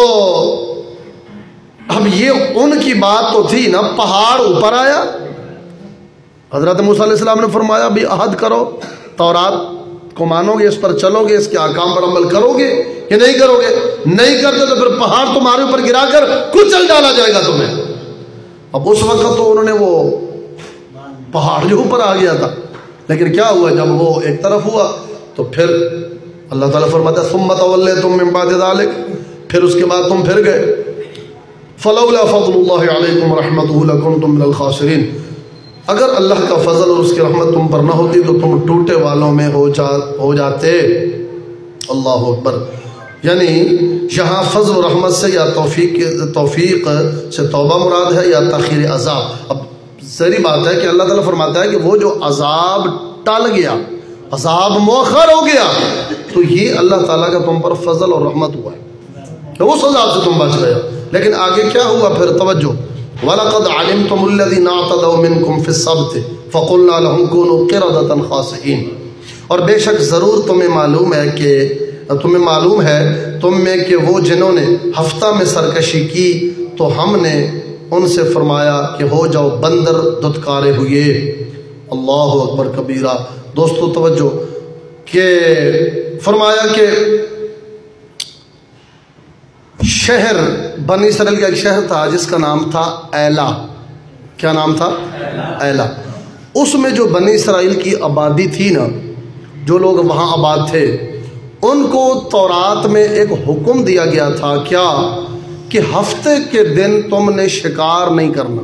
اب یہ ان کی بات تو تھی نا پہاڑ اوپر آیا حضرت موسیٰ علیہ السلام نے فرمایا بھی عہد کرو تورات کو مانو گے اس پر چلو گے اس کے احکام پر عمل کرو گے کہ نہیں کرو گے نہیں کرتے تو پھر پہاڑ تمہارے اوپر گرا کر کچل ڈالا جائے گا تمہیں اب اس وقت تو انہوں نے وہ پہاڑ جو اوپر آ گیا تھا لیکن کیا ہوا جب وہ ایک طرف ہوا تو پھر اللہ تعالیٰ فرماتا ہے ثم تولیتم من بعد ذلک پھر اس کے بعد تم پھر گئے فلولا فضل اللہ علیکم ورحمتہ لکنتم من الخاسرین اگر اللہ کا فضل اور اس کی رحمت تم پر نہ ہوتی تو تم ٹوٹے والوں میں ہو جا ہو جاتے اللہ اکبر یعنی یہاں فضل و رحمت سے یا توفیق توفیق سے توبہ مراد ہے یا تاخیر عذاب اب ظاہری بات ہے کہ اللہ تعالیٰ فرماتا ہے کہ وہ جو عذاب ٹل گیا عذاب مؤخر ہو گیا تو یہ اللہ تعالیٰ کا تم پر فضل اور رحمت ہوا ہے تو اس عذاب سے تم بچ گئے لیکن آگے کیا ہوا پھر توجہ وَلَقَدْ عَلِمْتُمُ الَّذِينَ اعْتَدَوْا مِنْكُمْ فِي السَّبْتِ فَقُلْنَا لَهُمْ كُونُوا قِرَدَةً خَاسِئِينَ اور بے شک ضرور تمہیں معلوم ہے کہ تمہیں معلوم ہے تم میں کہ وہ جنہوں نے ہفتہ میں سرکشی کی تو ہم نے ان سے فرمایا کہ ہو جاؤ بندر دھتکارے ہوئے اللہ اکبر کبیرہ دوستو توجہ کہ فرمایا کہ شہر بنی اسرائیل کا ایک شہر تھا جس کا نام تھا ایلا کیا نام تھا ایلا اس میں جو بنی اسرائیل کی آبادی تھی نا جو لوگ وہاں آباد تھے ان کو تورات میں ایک حکم دیا گیا تھا کیا کہ ہفتے کے دن تم نے شکار نہیں کرنا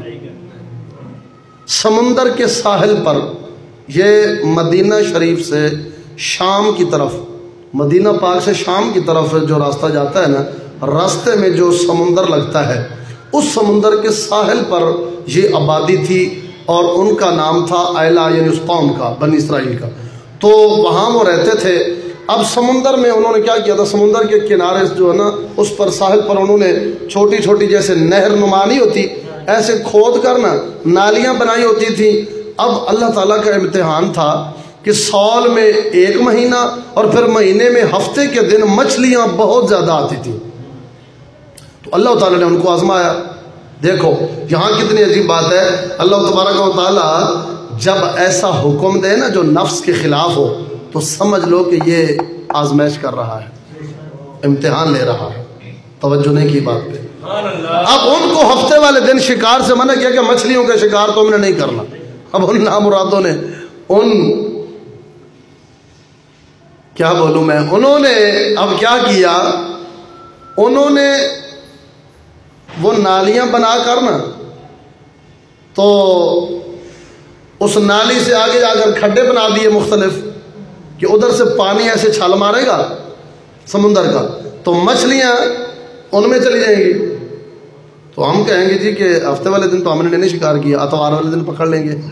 سمندر کے ساحل پر یہ مدینہ شریف سے شام کی طرف مدینہ پاک سے شام کی طرف جو راستہ جاتا ہے نا راستے میں جو سمندر لگتا ہے اس سمندر کے ساحل پر یہ آبادی تھی اور ان کا نام تھا ایلا یعنی اس قوم کا بنی اسرائیل کا تو وہاں وہ رہتے تھے اب سمندر میں انہوں نے کیا کیا تھا سمندر کے کنارے جو ہے نا اس پر ساحل پر انہوں نے چھوٹی چھوٹی جیسے نہر نما نہیں ہوتی ایسے کھود کر نا نالیاں بنائی ہوتی تھی اب اللہ تعالیٰ کا امتحان تھا کہ سال میں ایک مہینہ اور پھر مہینے میں ہفتے کے دن مچھلیاں بہت زیادہ آتی تھیں تو اللہ تعالیٰ نے ان کو آزمایا دیکھو یہاں کتنی عجیب بات ہے اللہ تبارک و تعالیٰ جب ایسا حکم دے نا جو نفس کے خلاف ہو تو سمجھ لو کہ یہ آزمائش کر رہا ہے امتحان لے رہا ہے توجہ نہیں کی بات پہ اب ان کو ہفتے والے دن شکار سے منع کیا کہ مچھلیوں کا شکار تو ہم نے نہیں کرنا اب ان نامرادوں نے ان کیا بولوں میں انہوں نے اب کیا کیا انہوں نے وہ نالیاں بنا کر نا تو اس نالی سے آگے جا کر کھڈے بنا دیے مختلف کہ ادھر سے پانی ایسے چھال مارے گا سمندر کا تو مچھلیاں ان میں چلی جائیں گی تو ہم کہیں گے جی کہ ہفتے والے دن تو ہم نے نہیں شکار کیا اتوار والے دن پکڑ لیں گے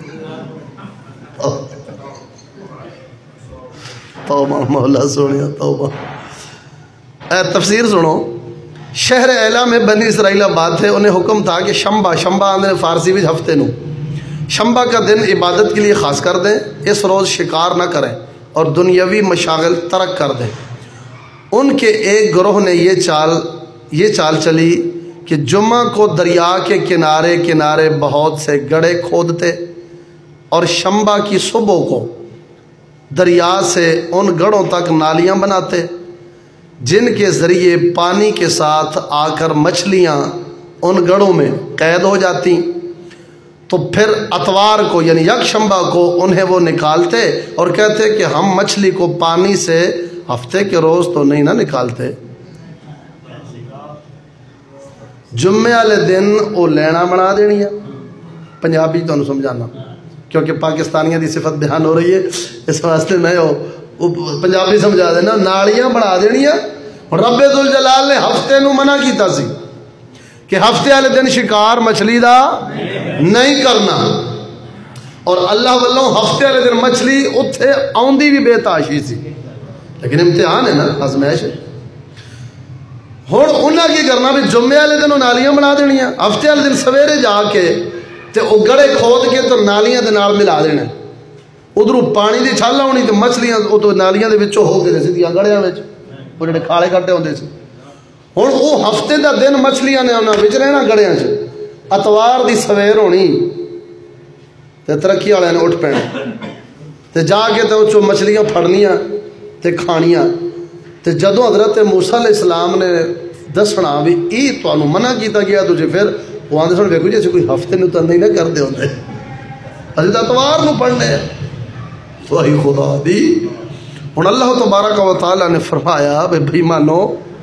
توبہ مولا سونیا توبہ اے تفسیر سنو شہر ایلا میں بنی اسرائیل آباد تھے انہیں حکم تھا کہ شمبا شمبا آندھے فارسی بھی ہفتے نو شمبا کا دن عبادت کے لیے خاص کر دیں اس روز شکار نہ کریں اور دنیاوی مشاغل ترک کر دیں ان کے ایک گروہ نے یہ چال یہ چال چلی کہ جمعہ کو دریا کے کنارے کنارے بہت سے گڑھے کھودتے اور شمبا کی صبح کو دریا سے ان گڑھوں تک نالیاں بناتے جن کے ذریعے پانی کے ساتھ آ کر مچھلیاں ان گڑھوں میں قید ہو جاتی تو پھر اتوار کو یعنی یک شنبہ کو انہیں وہ نکالتے اور کہتے کہ ہم مچھلی کو پانی سے ہفتے کے روز تو نہیں نہ نکالتے جمعے والے دن وہ لینا بنا دینی ہے پنجابی تو سمجھانا کیونکہ پاکستانیوں کی صفت بیان ہو رہی ہے اس واسطے میں پنجابی سمجھا دینا نالیاں بنا دینیاں. رب ذوالجلال نے ہفتے نو منع کیتا سی کہ ہفتے والے دن شکار مچھلی دا نہیں کرنا, اور اللہ والوں ہفتے والے دن مچھلی اتھے آندی بھی بے تاشی سی, لیکن امتحان ہے نا, آزمائش ہے. ہوں انہاں کی کرنا بھی جمعے والے دن نالیاں بنا دینیاں, ہفتے والے دن سویرے جا کے تے او گڑے کھود کے تو نالیاں دے نال ملا دینا, ادھروں پانی دی چھل آنی تو مچھلیاں او تو نالیاں دے وچوں ہو کے سیدھیاں گڑیاں وچ وہ جڑے کھالے کٹے ہوندے سی. ہوں وہ ہفتے دا دن مچھلیاں نے انہاں وچ رہنا گڑیاں چ, اتوار دی سویر ہونی تے ترقی والے نے اٹھ پینا تے جا کے تے او مچھلیاں پھڑنیاں تے کھانیاں. تے جدوں حضرت موسیٰ علیہ السلام نے دسنا بھی ای تانوں منع کیتا گیا تجھے, پھر وہ آندے سن ویکھو جی اسی کوئی ہفتے نو تندے نہ کر دے ہوندے, اسی اتوار نو پڑھنے تو ای خدا دی. ہن اللہ تبارک و تعالی نے فرمایا بے بھائی مانو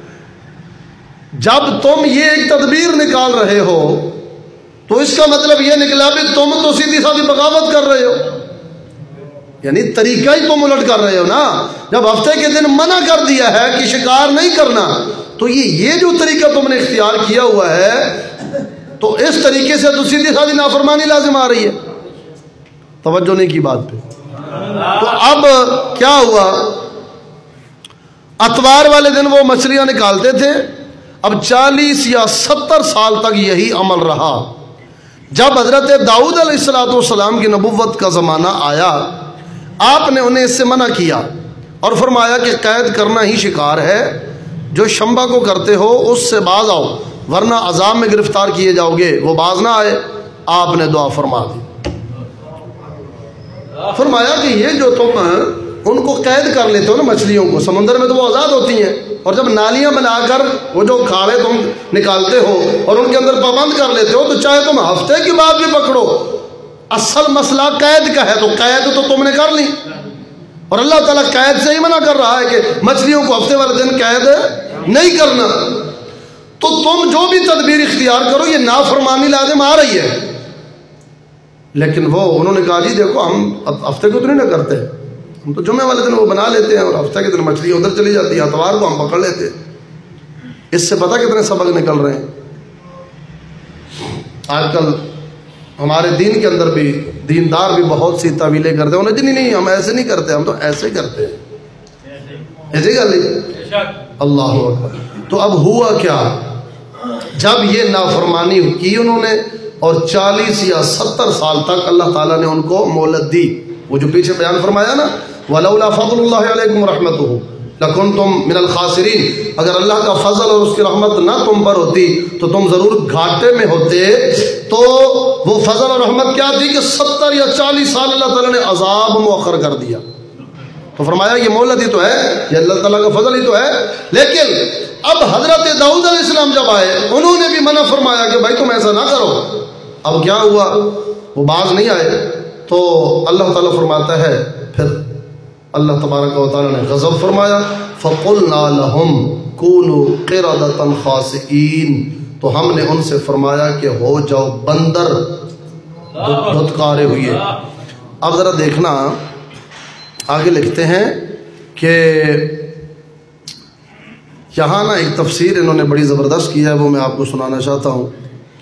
جب تم یہ ایک تدبیر نکال رہے ہو تو اس کا مطلب یہ نکلا بھی تم تو سیدھی سادھی بغاوت کر رہے ہو, یعنی طریقہ ہی تم الٹ کر رہے ہو نا. جب ہفتے کے دن منع کر دیا ہے کہ شکار نہیں کرنا, تو یہ یہ جو طریقہ تم نے اختیار کیا ہوا ہے تو اس طریقے سے تو سیدھی سادھی نافرمانی لازم آ رہی ہے. توجہ نہیں کی بات پہ. تو اب کیا ہوا, اتوار والے دن وہ مچھلیاں نکالتے تھے. اب چالیس یا ستر سال تک یہی عمل رہا. جب حضرت داؤد علیہ السلام کی نبوت کا زمانہ آیا, آپ نے انہیں اس سے منع کیا اور فرمایا کہ قید کرنا ہی شکار ہے, جو شمبا کو کرتے ہو اس سے باز آؤ ورنہ عذاب میں گرفتار کیے جاؤ گے. وہ باز نہ آئے, آپ نے دعا فرما دی, فرمایا کہ یہ جو تم ان کو قید کر لیتے ہو نا مچھلیوں کو, سمندر میں تو وہ آزاد ہوتی ہیں, اور جب نالیاں بنا کر وہ جو کھاڑے تم نکالتے ہو اور ان کے اندر پابند کر لیتے ہو, تو چاہے تم ہفتے کے بعد بھی پکڑو, اصل مسئلہ قید کا ہے, تو قید تو تم نے کر لی. اور اللہ تعالیٰ قید سے ہی منع کر رہا ہے کہ مچھلیوں کو ہفتے والے دن قید نہیں کرنا. تو تم جو بھی تدبیر اختیار کرو یہ نافرمانی لازم آ رہی ہے. لیکن وہ انہوں نے کہا جی دیکھو ہم ہفتے کو تو نہیں نہ کرتے, ہم تو جمعے والے دن وہ بنا لیتے ہیں اور ہفتے کے دن مچھلی ادھر چلی جاتی ہے, اتوار کو ہم پکڑ لیتے ہیں. اس سے پتہ کتنے سبق نکل رہے ہیں. آج کل ہمارے دین کے اندر بھی دیندار بھی بہت سی تعویلیں کرتے ہیں, انہیں جی نہیں نہیں ہم ایسے نہیں کرتے, ہم تو ایسے کرتے ہیں, ایسے کر لی. اللہ اکبر. تو اب ہوا کیا, جب یہ نافرمانی کی انہوں نے اور چالیس یا ستر سال تک اللہ تعالیٰ نے ان کو مہلت دی, وہ جو پیچھے بیان فرمایا نا وَلَوْلَا فَضْلُ اللَّهِ عَلَيْكُمْ وَرَحْمَتُهُ لَكُنْتُمْ مِنَ الْخَاسِرِينَ, اگر اللہ کا فضل اور اس کی رحمت نہ تم پر ہوتی تو تم ضرور گھاٹے میں ہوتے. تو وہ فضل اور رحمت کیا تھی کہ ستر یا چالیس سال اللہ تعالیٰ نے عذاب مؤخر کر دیا. تو فرمایا یہ مہلت ہی تو ہے, یہ اللہ تعالیٰ کا فضل ہی تو ہے. لیکن اب حضرت داؤد علیہ السلام جب آئے انہوں نے بھی منع فرمایا کہ بھائی تم ایسا نہ کرو. اب کیا ہوا, وہ باز نہیں آئے. تو اللہ تعالیٰ فرماتا ہے پھر اللہ تبارک و تعالیٰ نے غضب فرمایا فَقُلْنَا لَهُمْ كُونُوا قِرَدَةً خَاسِئِينَ, تو ہم نے ان سے فرمایا کہ ہو جاؤ بندر دھتکارے ہوئے. اب ذرا دیکھنا آگے لکھتے ہیں کہ یہاں نا ایک تفسیر انہوں نے بڑی زبردست کی ہے, وہ میں آپ کو سنانا چاہتا ہوں.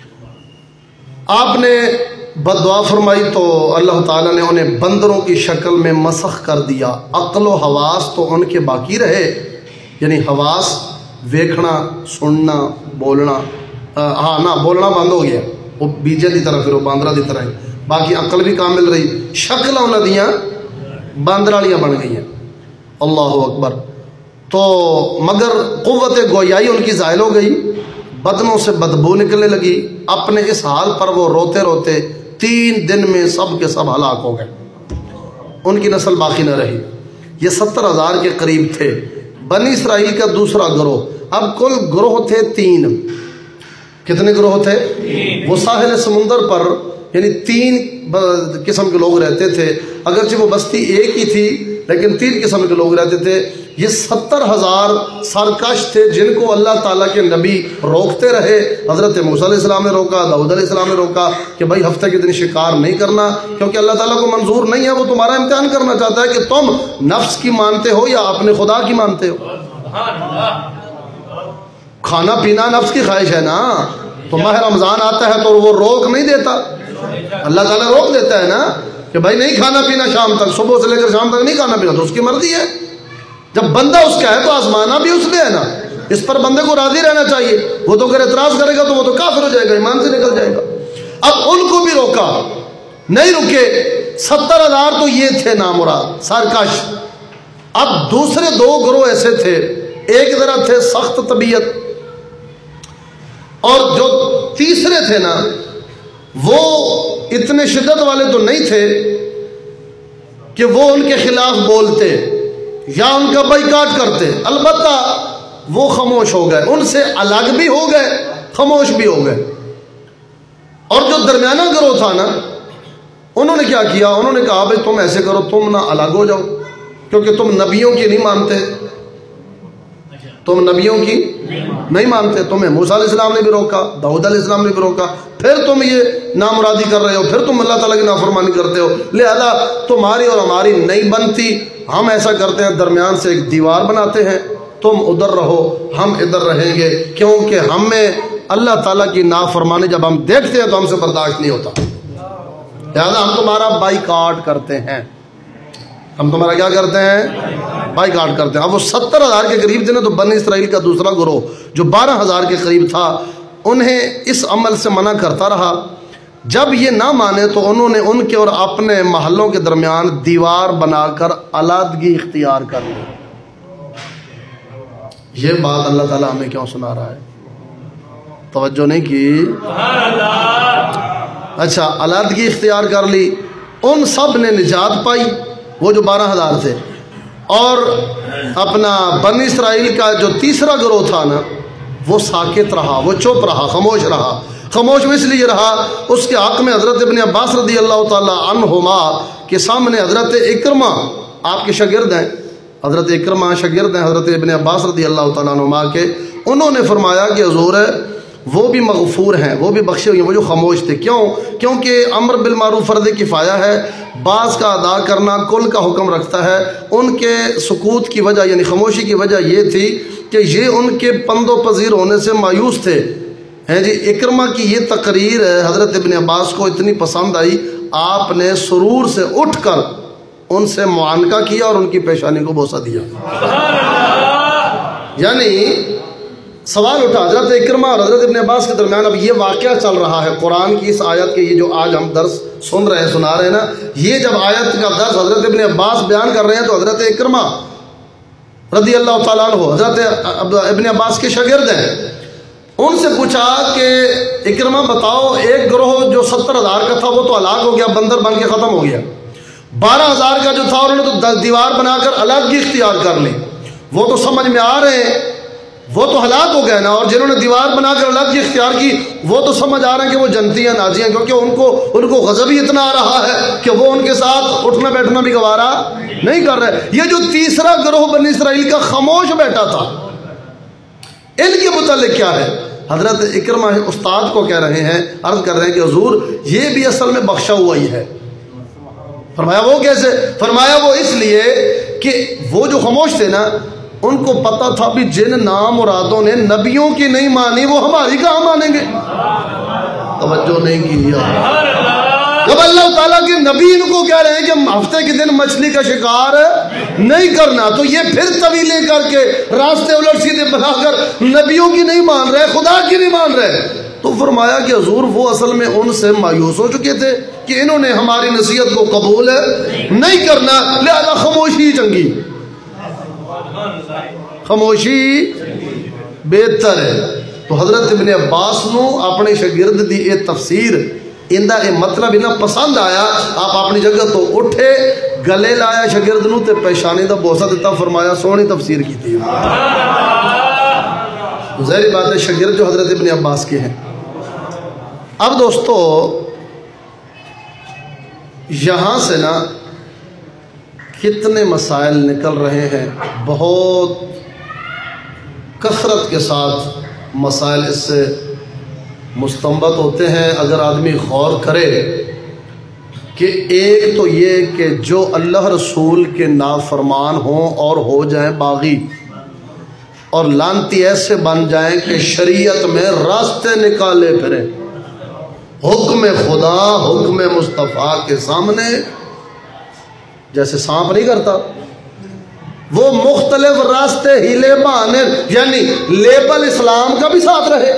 آپ نے بد دعا فرمائی تو اللہ تعالیٰ نے انہیں بندروں کی شکل میں مسخ کر دیا. عقل و حواس تو ان کے باقی رہے, یعنی حواس ویکھنا سننا بولنا, ہاں نہ بولنا بند ہو گیا, وہ بیجے دی طرح پھر وہ باندرا دی طرح, باقی عقل بھی کامل رہی, شکل انہوں دیاں باندرالیاں بن گئی ہیں. اللہ اکبر. تو مگر قوت گویائی ان کی زائل ہو گئی, بدنوں سے بدبو نکلنے لگی. اپنے اس حال پر وہ روتے روتے تین دن میں سب کے سب ہلاک ہو گئے, ان کی نسل باقی نہ رہی. یہ ستر ہزار کے قریب تھے, بنی اسرائیل کا دوسرا گروہ. اب کل گروہ تھے تین. کتنے گروہ تھے؟ وہ ساحل سمندر پر یعنی تین قسم کے لوگ رہتے تھے. اگرچہ وہ بستی ایک ہی تھی لیکن تین قسم کے لوگ رہتے تھے. یہ ستر ہزار سرکش تھے جن کو اللہ تعالیٰ کے نبی روکتے رہے. حضرت موسیٰ علیہ السلام نے روکا, داؤد علیہ السلام نے روکا کہ بھائی ہفتے کے دن شکار نہیں کرنا, کیونکہ اللہ تعالیٰ کو منظور نہیں ہے. وہ تمہارا امتحان کرنا چاہتا ہے کہ تم نفس کی مانتے ہو یا اپنے خدا کی مانتے ہو. کھانا پینا نفس کی خواہش ہے نا, تو ماہ رمضان آتا ہے تو وہ روک نہیں دیتا, اللہ تعالیٰ روک دیتا ہے نا کہ بھائی نہیں کھانا پینا شام تک, صبح سے لے کر شام تک نہیں کھانا پینا, تو اس کی مرضی ہے. جب بندہ اس کا ہے تو آزمانا بھی اس نے ہے نا, اس پر بندے کو راضی رہنا چاہیے. وہ تو اگر اعتراض کرے گا تو وہ تو کافر ہو جائے گا, ایمان سے نکل جائے گا. اب ان کو بھی روکا, نہیں رکے. ستر ہزار تو یہ تھے نامراد سرکش. اب دوسرے دو گروہ ایسے تھے, ایک ذرا تھے سخت طبیعت, اور جو تیسرے تھے نا وہ اتنے شدت والے تو نہیں تھے کہ وہ ان کے خلاف بولتے یا ان کا بائیکاٹ کرتے, البتہ وہ خاموش ہو گئے, ان سے الگ بھی ہو گئے, خاموش بھی ہو گئے. اور جو درمیانہ گروہ تھا نا, انہوں نے کیا کیا, انہوں نے کہا بھائی تم ایسے کرو, تم نہ الگ ہو جاؤ, کیونکہ تم نبیوں کی نہیں مانتے, تم نبیوں کی نہیں مانتے. تمہیں موسیٰ علیہ السلام نے بھی روکا, داؤد علیہ السلام نے بھی روکا, پھر تم یہ نامرادی کر رہے ہو, پھر تم اللہ تعالیٰ کی نافرمانی کرتے ہو, لہذا تمہاری اور ہماری نہیں بنتی. ہم ایسا کرتے ہیں, درمیان سے ایک دیوار بناتے ہیں, تم ادھر رہو, ہم ادھر رہیں گے, کیونکہ ہمیں اللہ تعالیٰ کی نافرمانی جب ہم دیکھتے ہیں تو ہم سے برداشت نہیں ہوتا, لہذا ہم تمہارا بائیکاٹ کرتے ہیں. ہم تمہارا کیا کرتے ہیں؟ بائیکاٹ کرتے ہیں. اب وہ ستر ہزار کے قریب تھے نا, تو بنی اسرائیل کا دوسرا گروہ جو بارہ ہزار کے قریب تھا, انہیں اس عمل سے منع کرتا رہا. جب یہ نہ مانے تو انہوں نے ان کے اور اپنے محلوں کے درمیان دیوار بنا کر علیحدگی اختیار کر لی. یہ بات اللہ تعالیٰ ہمیں کیوں سنا رہا ہے؟ توجہ نہیں کی؟ اچھا, علیحدگی اختیار کر لی. ان سب نے نجات پائی, وہ جو بارہ ہزار تھے, اور اپنا بنی اسرائیل کا جو تیسرا گروہ تھا نا وہ ساکت رہا, وہ چپ رہا, خاموش رہا. خاموش اس لیے رہا, اس کے حق میں حضرت ابن عباس رضی اللہ تعالی عنہما کے سامنے حضرت اکرمہ آپ کے شاگرد ہیں, حضرت اکرمہ شاگرد ہیں حضرت ابن عباس رضی اللہ تعالیٰ عنہما کے. انہوں نے فرمایا کہ حضور وہ بھی مغفور ہیں, وہ بھی بخشے ہوئے ہیں, وہ جو خاموش تھے. کیوں؟ کیونکہ امر بالمعروف فرض کفایہ ہے, بعض کا ادا کرنا کل کا حکم رکھتا ہے. ان کے سکوت کی وجہ یعنی خاموشی کی وجہ یہ تھی کہ یہ ان کے پند و پذیر ہونے سے مایوس تھے. ہیں جی, اکرمہ کی یہ تقریر حضرت ابن عباس کو اتنی پسند آئی, آپ نے سرور سے اٹھ کر ان سے معانقہ کیا اور ان کی پیشانی کو بوسہ دیا. یعنی سوال اٹھا حضرت اکرمہ اور حضرت ابن عباس کے درمیان. اب یہ واقعہ چل رہا ہے قرآن کی اس آیت کے, یہ جو آج ہم درس سن رہے ہیں سنا رہے ہیں نا, یہ جب آیت کا درس حضرت ابن عباس بیان کر رہے ہیں تو حضرت اکرمہ رضی اللہ تعالیٰ عنہ حضرت ابن عباس کے شاگرد ہیں. ان سے پوچھا کہ اکرمہ بتاؤ, ایک گروہ جو ستر ہزار کا تھا وہ تو ہلاک ہو گیا, بندر بن کے ختم ہو گیا. بارہ ہزار کا جو تھا انہوں نے تو دیوار بنا کر علیحدگی اختیار کر لی. وہ تو سمجھ میں آ رہے ہیں, وہ تو ہلاک ہو گئے نا, اور جنہوں نے دیوار بنا کر علیحدگی اختیار کی وہ تو سمجھ آ رہے ہیں کہ وہ جنتی ہیں, ناجی ہیں, کیونکہ ان کو ان کو غضب ہی اتنا آ رہا ہے کہ وہ ان کے ساتھ اٹھنا بیٹھنا بھی گوارا نہیں کر رہے. یہ جو تیسرا گروہ بنی اسرائیل کا خاموش بیٹھا تھا, ان کے متعلق کیا ہے؟ حضرت اکرمہ استاد کو کہہ رہے ہیں, عرض کر رہے ہیں کہ حضور یہ بھی اصل میں بخشا ہوا ہی ہے. فرمایا وہ کیسے؟ فرمایا وہ اس لیے کہ وہ جو خاموش تھے نا, ان کو پتا تھا بھی جن نام مرادوں نے نبیوں کی نہیں مانی وہ ہماری کہاں مانیں گے. توجہ نہیں کی. جب اللہ تعالیٰ کے نبی ان کو کہہ رہے ہیں کہ ہفتے کے دن مچھلی کا شکار نہیں کرنا, تو یہ پھر طویلیں کر کے راستے الٹ سیدھے بنا کر نبیوں کی نہیں مان رہے, خدا کی نہیں مان رہے. تو فرمایا کہ حضور وہ اصل میں ان سے مایوس ہو چکے تھے کہ انہوں نے ہماری نصیحت کو قبول نہیں کرنا, لہذا خاموشی چنگی, خاموشی بہتر ہے. تو حضرت ابن عباس نو اپنے شاگرد دی اے تفسیر اندہ اے مطلب انہا پسند آیا. آپ اپنی جگہ تو اٹھے, گلے لایا شاگرد نو تے پیشانی دا بوسہ دیتا, فرمایا سونی تفسیر کی تھی. ظاہری بات ہے شاگرد جو حضرت ابن عباس کے ہیں. اب دوستو یہاں سے نا کتنے مسائل نکل رہے ہیں، بہت کثرت کے ساتھ مسائل اس سے مستنبط ہوتے ہیں اگر آدمی غور کرے کہ ایک تو یہ کہ جو اللہ رسول کے نافرمان ہوں اور ہو جائیں باغی اور لانتی ایسے بن جائیں کہ شریعت میں راستے نکالے پھریں، حکم خدا حکم مصطفیٰ کے سامنے جیسے سانپ نہیں کرتا، وہ مختلف راستے ہیلے بہانے، یعنی لیبل اسلام کا بھی ساتھ رہے،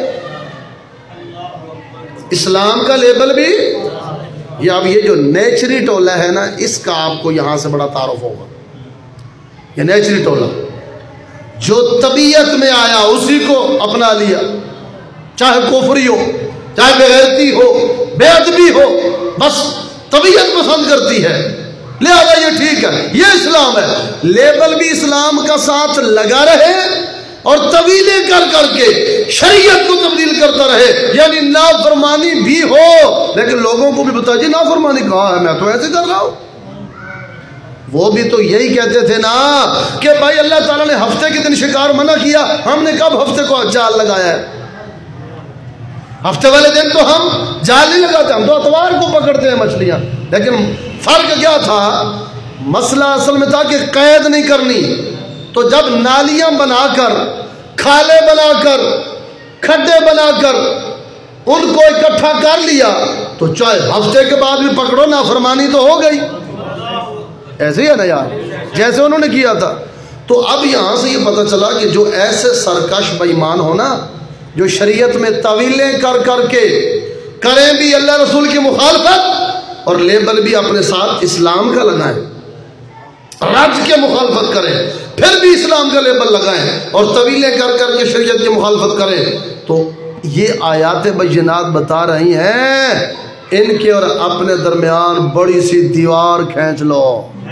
اسلام کا لیبل بھی، یا اب یہ جو نیچری ٹولہ ہے نا، اس کا آپ کو یہاں سے بڑا تعارف ہوگا۔ یہ نیچری ٹولہ جو طبیعت میں آیا اسی کو اپنا لیا، چاہے کفری ہو، چاہے بے غیرتی ہو، بے ادبی ہو، بس طبیعت پسند کرتی ہے لہذا یہ ٹھیک ہے، یہ اسلام ہے۔ لیبل بھی اسلام کا ساتھ لگا رہے اور طویلیں کر کر کے شریعت کو تبدیل کرتا رہے، یعنی نافرمانی بھی ہو لیکن لوگوں کو بھی بتا جی نافرمانی کہاں ہے، میں تو ایسے کر رہا ہوں۔ وہ بھی تو یہی کہتے تھے نا کہ بھائی اللہ تعالیٰ نے ہفتے کے دن شکار منع کیا، ہم نے کب ہفتے کو جال لگایا ہے؟ ہفتے والے دن تو ہم جال نہیں لگاتے، ہم تو اتوار کو پکڑتے ہیں مچھلیاں۔ لیکن فرق کیا تھا؟ مسئلہ اصل میں تھا کہ قید نہیں کرنی، تو جب نالیاں بنا کر، کھالے بنا کر، کھڈے بنا کر ان کو اکٹھا کر لیا تو چاہے ہفتے کے بعد بھی پکڑو، نافرمانی تو ہو گئی۔ ایسے ہی ہے نا یار، جیسے انہوں نے کیا تھا۔ تو اب یہاں سے یہ پتہ چلا کہ جو ایسے سرکش بے ایمان ہو نا، جو شریعت میں طویلیں کر کر کے کریں بھی اللہ رسول کی مخالفت اور لیبل بھی اپنے ساتھ اسلام کا لگائیں، رج کے مخالفت کریں پھر بھی اسلام کا لیبل لگائیں اور طویلیں کر کر کے شریعت کی مخالفت کریں، تو یہ آیات بینات بتا رہی ہیں ان کے اور اپنے درمیان بڑی سی دیوار کھینچ لو،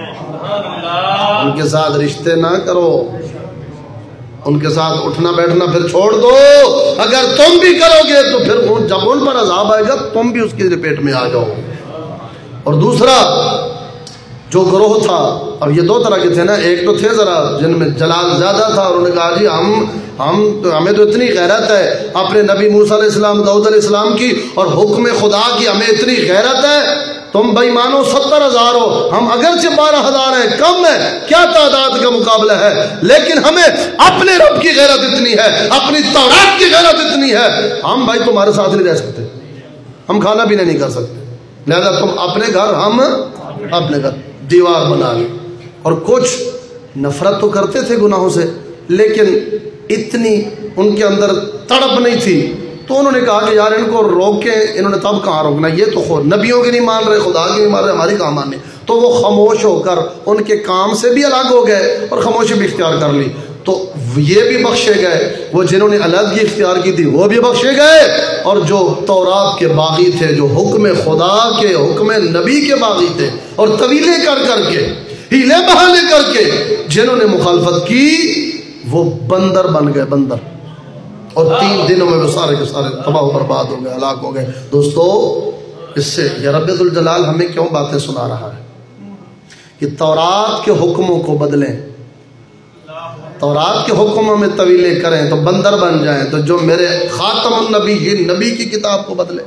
ان کے ساتھ رشتے نہ کرو، ان کے ساتھ اٹھنا بیٹھنا پھر چھوڑ دو۔ اگر تم بھی کرو گے تو پھر جب ان پر عذاب آئے گا تم بھی اس کی لپیٹ میں آ جاؤ۔ اور دوسرا جو گروہ تھا، اب یہ دو طرح کے تھے نا، ایک تو تھے ذرا جن میں جلال زیادہ تھا اور انہوں نے کہا جی ہم ہم تو ہمیں تو اتنی غیرت ہے اپنے نبی موسیٰ علیہ السلام، داؤد علیہ السلام کی اور حکم خدا کی، ہمیں اتنی غیرت ہے، تم بے ایمانو ستر ہزار ہو، ہم اگرچہ بارہ ہزار ہیں، کم ہے، کیا تعداد کا مقابلہ ہے، لیکن ہمیں اپنے رب کی غیرت اتنی ہے، اپنی تورات کی غیرت اتنی ہے، ہم بھائی تمہارے ساتھ نہیں رہ سکتے، ہم کھانا پینا نہیں کر سکتے، لہذا تم اپنے گھر ہم اپنے گھر، دیوار بنا لیں۔ اور کچھ نفرت تو کرتے تھے گناہوں سے لیکن اتنی ان کے اندر تڑپ نہیں تھی، تو انہوں نے کہا کہ یار ان کو روکیں، انہوں نے تب کہاں روکنا، یہ تو خود نبیوں کی نہیں مان رہے، خدا کی نہیں مان رہے، ہماری کہاں ماننے، تو وہ خاموش ہو کر ان کے کام سے بھی الگ ہو گئے اور خاموشی بھی اختیار کر لی، تو یہ بھی بخشے گئے، وہ جنہوں نے علیحدگی اختیار کی تھی وہ بھی بخشے گئے، اور جو تورات کے باغی تھے، جو حکم خدا کے، حکم نبی کے باغی تھے اور طویلیں کر کر کے، ہیلے بہانے کر کے جنہوں نے مخالفت کی، وہ بندر بن گئے، بندر، اور تین دنوں میں وہ سارے کے سارے تباہ و برباد ہو گئے، ہلاک ہو گئے۔ دوستو اس سے یہ رب ذوالجلال ہمیں کیوں باتیں سنا رہا ہے کہ تورات کے حکموں کو بدلیں، تورات کے حکموں میں طویلیں کریں تو بندر بن جائیں، تو جو میرے خاتم النبی یہ نبی کی کتاب کو بدلے۔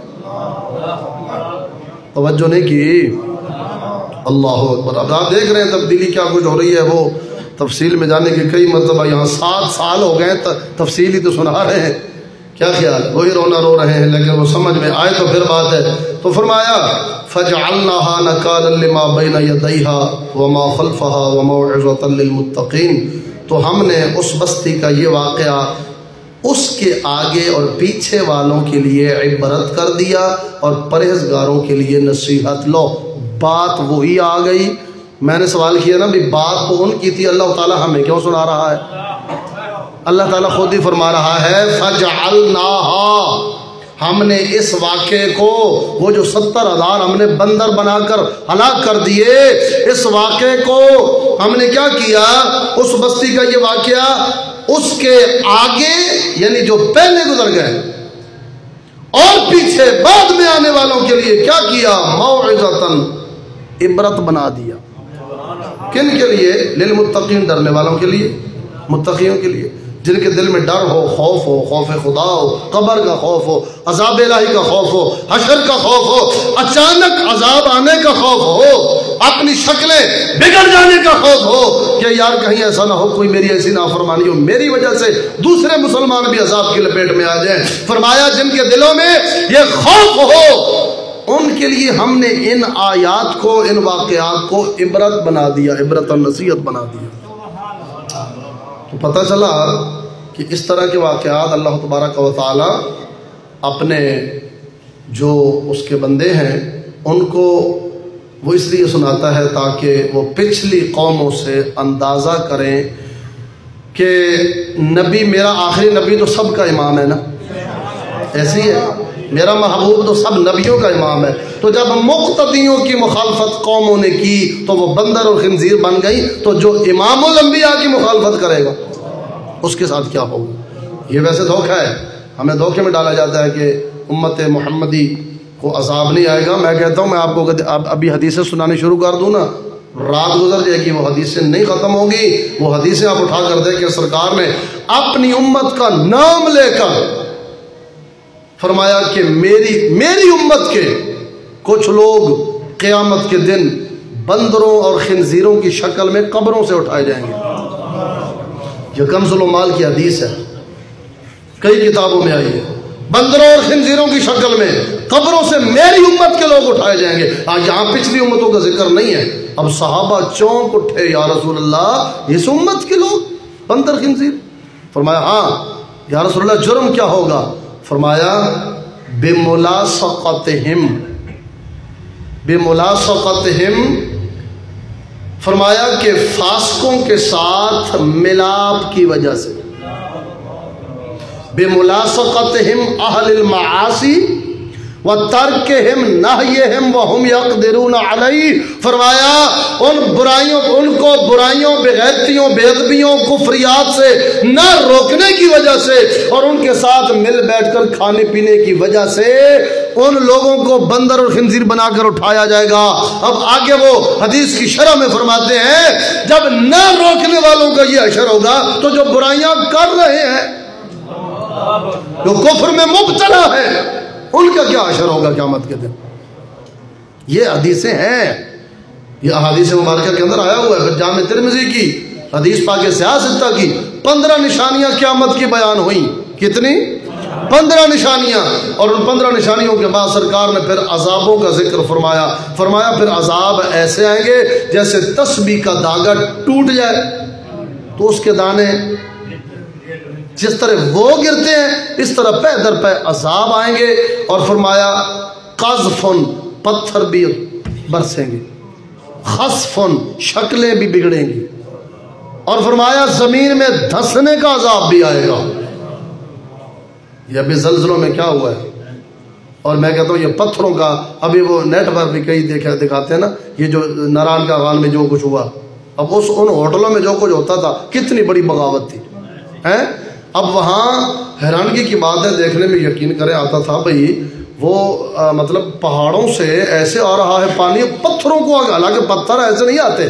توجہ نہیں کی؟ اللہ اکبر۔ اب آپ دیکھ رہے ہیں تبدیلی کیا کچھ ہو رہی ہے، وہ تفصیل میں جانے کے کئی مرتبہ یہاں سات سال ہو گئے تفصیل ہی تو سنا رہے ہیں، کیا خیال، وہی رونا رو رہے ہیں، لیکن وہ سمجھ میں آئے تو پھر بات ہے۔ تو فرمایا فَجْعَلْنَاهَا نَكَالًا لِمَا بَيْنَ يَدَيْهَا وَمَا خَلْفَهَا وَمَوْعِظَةً لِّلْمُتَّقِينَ، تو ہم نے اس بستی کا یہ واقعہ اس کے آگے اور پیچھے والوں کے لیے عبرت کر دیا اور پرہیزگاروں کے لیے نصیحت۔ لو بات وہی آ گئی، میں نے سوال کیا نا بھی بات تو ان کی تھی، اللہ تعالیٰ ہمیں کیوں سنا رہا ہے؟ اللہ تعالیٰ خود ہی فرما رہا ہے فَجْعَلْنَاهَا، ہم نے اس واقعے کو، وہ جو ستر ہزار ہم نے بندر بنا کر ہلاک کر دیے، اس واقعے کو ہم نے کیا کیا، اس بستی کا یہ واقعہ اس کے آگے یعنی جو پہلے گزر گئے اور پیچھے بعد میں آنے والوں کے لیے کیا کیا، موعظۃً، عبرت بنا دیا۔ کن کے لیے؟ للمتقین، ڈرنے والوں کے لیے، متقیوں کے لیے، جن کے دل میں ڈر ہو، خوف ہو، خوف خدا ہو، قبر کا خوف ہو، عذاب الہی کا خوف ہو، حشر کا خوف ہو، اچانک عذاب آنے کا خوف ہو، اپنی شکلیں بگڑ جانے کا خوف ہو کہ یار کہیں ایسا نہ ہو کوئی میری ایسی نافرمانی ہو میری وجہ سے دوسرے مسلمان بھی عذاب کی لپیٹ میں آ جائیں۔ فرمایا جن کے دلوں میں یہ خوف ہو ان کے لیے ہم نے ان آیات کو، ان واقعات کو عبرت بنا دیا، عبرت اور نصیحت بنا دیا۔ تو پتہ چلا کہ اس طرح کے واقعات اللہ تبارک و تعالی اپنے جو اس کے بندے ہیں ان کو وہ اس لیے سناتا ہے تاکہ وہ پچھلی قوموں سے اندازہ کریں کہ نبی، میرا آخری نبی تو سب کا امام ہے نا، ایسی ہے، میرا محبوب تو سب نبیوں کا امام ہے، تو جب مقتدیوں کی مخالفت قوموں نے کی تو وہ بندر اور خنزیر بن گئی، تو جو امام الانبیاء کی مخالفت کرے گا اس کے ساتھ کیا ہوگا؟ یہ ویسے دھوکہ ہے، ہمیں دھوکے میں ڈالا جاتا ہے کہ امت محمدی کو عذاب نہیں آئے گا۔ میں کہتا ہوں میں آپ کو ابھی حدیثیں سنانی شروع کر دوں نا، رات گزر جائے گی، وہ حدیثیں نہیں ختم ہوگی۔ وہ حدیثیں آپ اٹھا کر دیں کہ سرکار نے اپنی امت کا نام لے کر فرمایا کہ میری میری امت کے کچھ لوگ قیامت کے دن بندروں اور خنزیروں کی شکل میں قبروں سے اٹھائے جائیں گے۔ یہ کنز المال کی حدیث ہے، کئی کتابوں میں آئی ہے، بندروں اور خنزیروں کی شکل میں قبروں سے میری امت کے لوگ اٹھائے جائیں گے۔ آج یہاں پچھلی امتوں کا ذکر نہیں ہے، اب صحابہ چونک اٹھے، یا رسول اللہ اس امت کے لوگ بندر خنزیر؟ فرمایا ہاں یا رسول اللہ، جرم کیا ہوگا؟ فرمایا بملاصقتہم، بملاصقتہم، فرمایا کہ فاسقوں کے ساتھ ملاپ کی وجہ سے، بملاصقتہم اہل المعاصی وترکہم نہیہم وہم یقدرون علیہ، فرمایا ان برائیوں ان کو برائیوں، بغیرتیوں، بے ادبیوں، کفریات سے نہ روکنے کی وجہ سے اور ان کے ساتھ مل بیٹھ کر کھانے پینے کی وجہ سے ان لوگوں کو بندر اور خنزیر بنا کر اٹھایا جائے گا۔ اب آگے وہ حدیث کی شرح میں فرماتے ہیں جب نہ روکنے والوں کا یہ اشر ہوگا تو جو برائیاں کر رہے ہیں، جو کفر میں مبتلا ہے، ان کا کیا اشر ہوگا قیامت کے دن؟ یہ حدیثیں ہیں، یہ احادیث مبارکہ کے اندر آیا ہوا ہے۔ جامع ترمذی کی حدیث پاک سیاہ ستہ کی پندرہ نشانیاں قیامت کی بیان ہوئیں۔ کتنی؟ پندرہ نشانیاں۔ اور ان پندرہ نشانیوں کے بعد سرکار نے پھر عذابوں کا ذکر فرمایا فرمایا پھر عذاب ایسے آئیں گے جیسے تسبیح کا دھاگا ٹوٹ جائے تو اس کے دانے جس طرح وہ گرتے ہیں اس طرح پہ در پہ عذاب آئیں گے۔ اور فرمایا قذفن، پتھر بھی برسیں گے، خسفن، شکلیں بھی بگڑیں گی، اور فرمایا زمین میں دھسنے کا عذاب بھی آئے گا۔ یہ ابھی زلزلوں میں کیا ہوا ہے، اور میں کہتا ہوں یہ پتھروں کا، ابھی وہ نیٹ پر بھی کئی دکھاتے ہیں نا، یہ جو ناران کا غان میں جو کچھ ہوا، اب اس ان ہوٹلوں میں جو کچھ ہوتا تھا کتنی بڑی بغاوت تھی ہیں۔ اب وہاں حیرانگی کی بات ہے، دیکھنے میں یقین کریں آتا تھا بھئی وہ آ, مطلب پہاڑوں سے ایسے آ رہا ہے پانی، پتھروں کو آگے، حالانکہ پتھر ایسے نہیں آتے،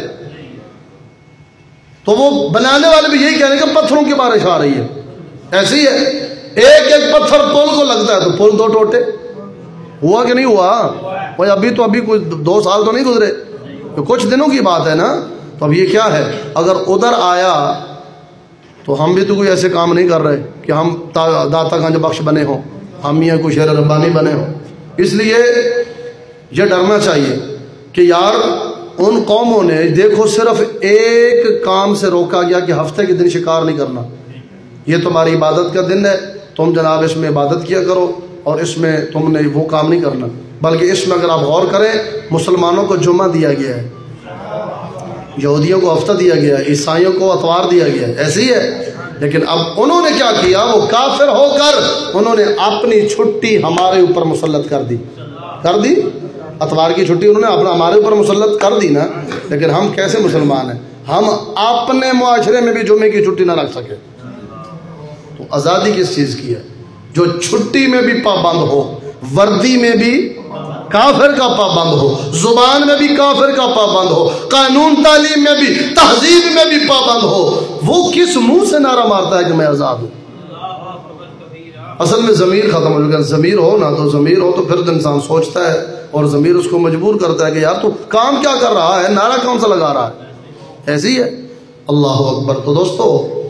تو وہ بنانے والے بھی یہی کہہ رہے ہیں کہ پتھروں کی بارش آ رہی ہے۔ ایسے ہی ہے، ایک ایک پتھر پل کو لگتا ہے تو پل دو ٹوٹے۔ ہوا کہ نہیں ہوا؟ وہ ابھی تو ابھی کوئی دو سال تو نہیں گزرے، تو کچھ دنوں کی بات ہے نا۔ تو اب یہ کیا ہے، اگر ادھر آیا تو ہم بھی تو کوئی ایسے کام نہیں کر رہے کہ ہم داتا گنج بخش بنے ہوں، ہم یا کوئی شیر ربانی بنے ہوں۔ اس لیے یہ ڈرنا چاہیے کہ یار ان قوموں نے دیکھو صرف ایک کام سے روکا گیا کہ ہفتے کے دن شکار نہیں کرنا، یہ تمہاری عبادت کا دن ہے، تم جناب اس میں عبادت کیا کرو، اور اس میں تم نے وہ کام نہیں کرنا۔ بلکہ اس میں اگر آپ غور کریں مسلمانوں کو جمعہ دیا گیا ہے، یہودیوں کو ہفتہ دیا گیا ہے، عیسائیوں کو اتوار دیا گیا ہے، ایسے ہی ہے۔ لیکن اب انہوں نے کیا کیا، وہ کافر ہو کر انہوں نے اپنی چھٹی ہمارے اوپر مسلط کر دی کر دی اتوار کی چھٹی انہوں نے اپنا ہمارے اوپر مسلط کر دی نا۔ لیکن ہم کیسے مسلمان ہیں، ہم اپنے معاشرے میں بھی جمعے کی چھٹی نہ رکھ سکے، تو آزادی کس چیز کی ہے؟ جو چھٹی میں بھی پابند ہو، وردی میں بھی کافر کا پابند ہو، زبان میں بھی کافر کا پابند ہو، قانون تعلیم میں بھی، تہذیب میں بھی پابند ہو، وہ کس منہ سے نعرہ مارتا ہے کہ میں آزاد ہوں؟ اصل میں ضمیر ختم ہو جائے. ضمیر ہو نا تو ضمیر ہو تو پھر انسان سوچتا ہے اور ضمیر اس کو مجبور کرتا ہے کہ یار تو کام کیا کر رہا ہے، نعرہ کون سا لگا رہا ہے. ایسی ہے. اللہ اکبر. تو دوستو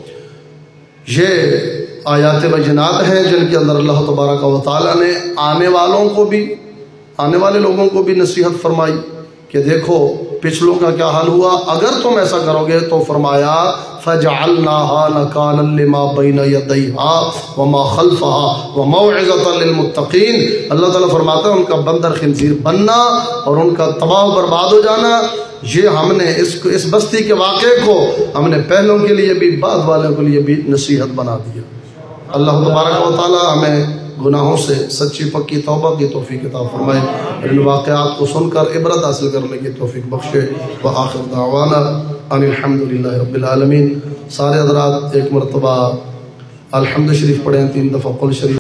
یہ آیات بینات ہیں جن کے اندر اللہ تبارک و تعالیٰ نے آنے والوں کو بھی، آنے والے لوگوں کو بھی نصیحت فرمائی کہ دیکھو پچھلوں کا کیا حال ہوا، اگر تم ایسا کرو گے تو فرمایا فَجَعَلْنَاهَا نَكَالًا لِمَا بَيْنَ يَدَيْهَا وَمَا خَلْفَهَا وَمَوْعِظَةً لِلْمُتَّقِينَ. اللہ تعالیٰ فرماتا ہے ان کا بندر خنزیر بننا اور ان کا تباہ و برباد ہو جانا، یہ ہم نے اس اس بستی کے واقعے کو ہم نے پہلوں کے لیے بھی بعد والوں کے لیے بھی نصیحت بنا دیا. اللہ تبارک و تعالیٰ ہمیں گناہوں سے سچی پکی توبہ کی توفیق عطا فرمائے، ان واقعات کو سن کر عبرت حاصل کرنے کی توفیق بخشے. وآخر دعوانا ان الحمدللہ رب العالمین. سارے حضرات ایک مرتبہ الحمد شریف پڑھیں، تین دفعہ قل شریف.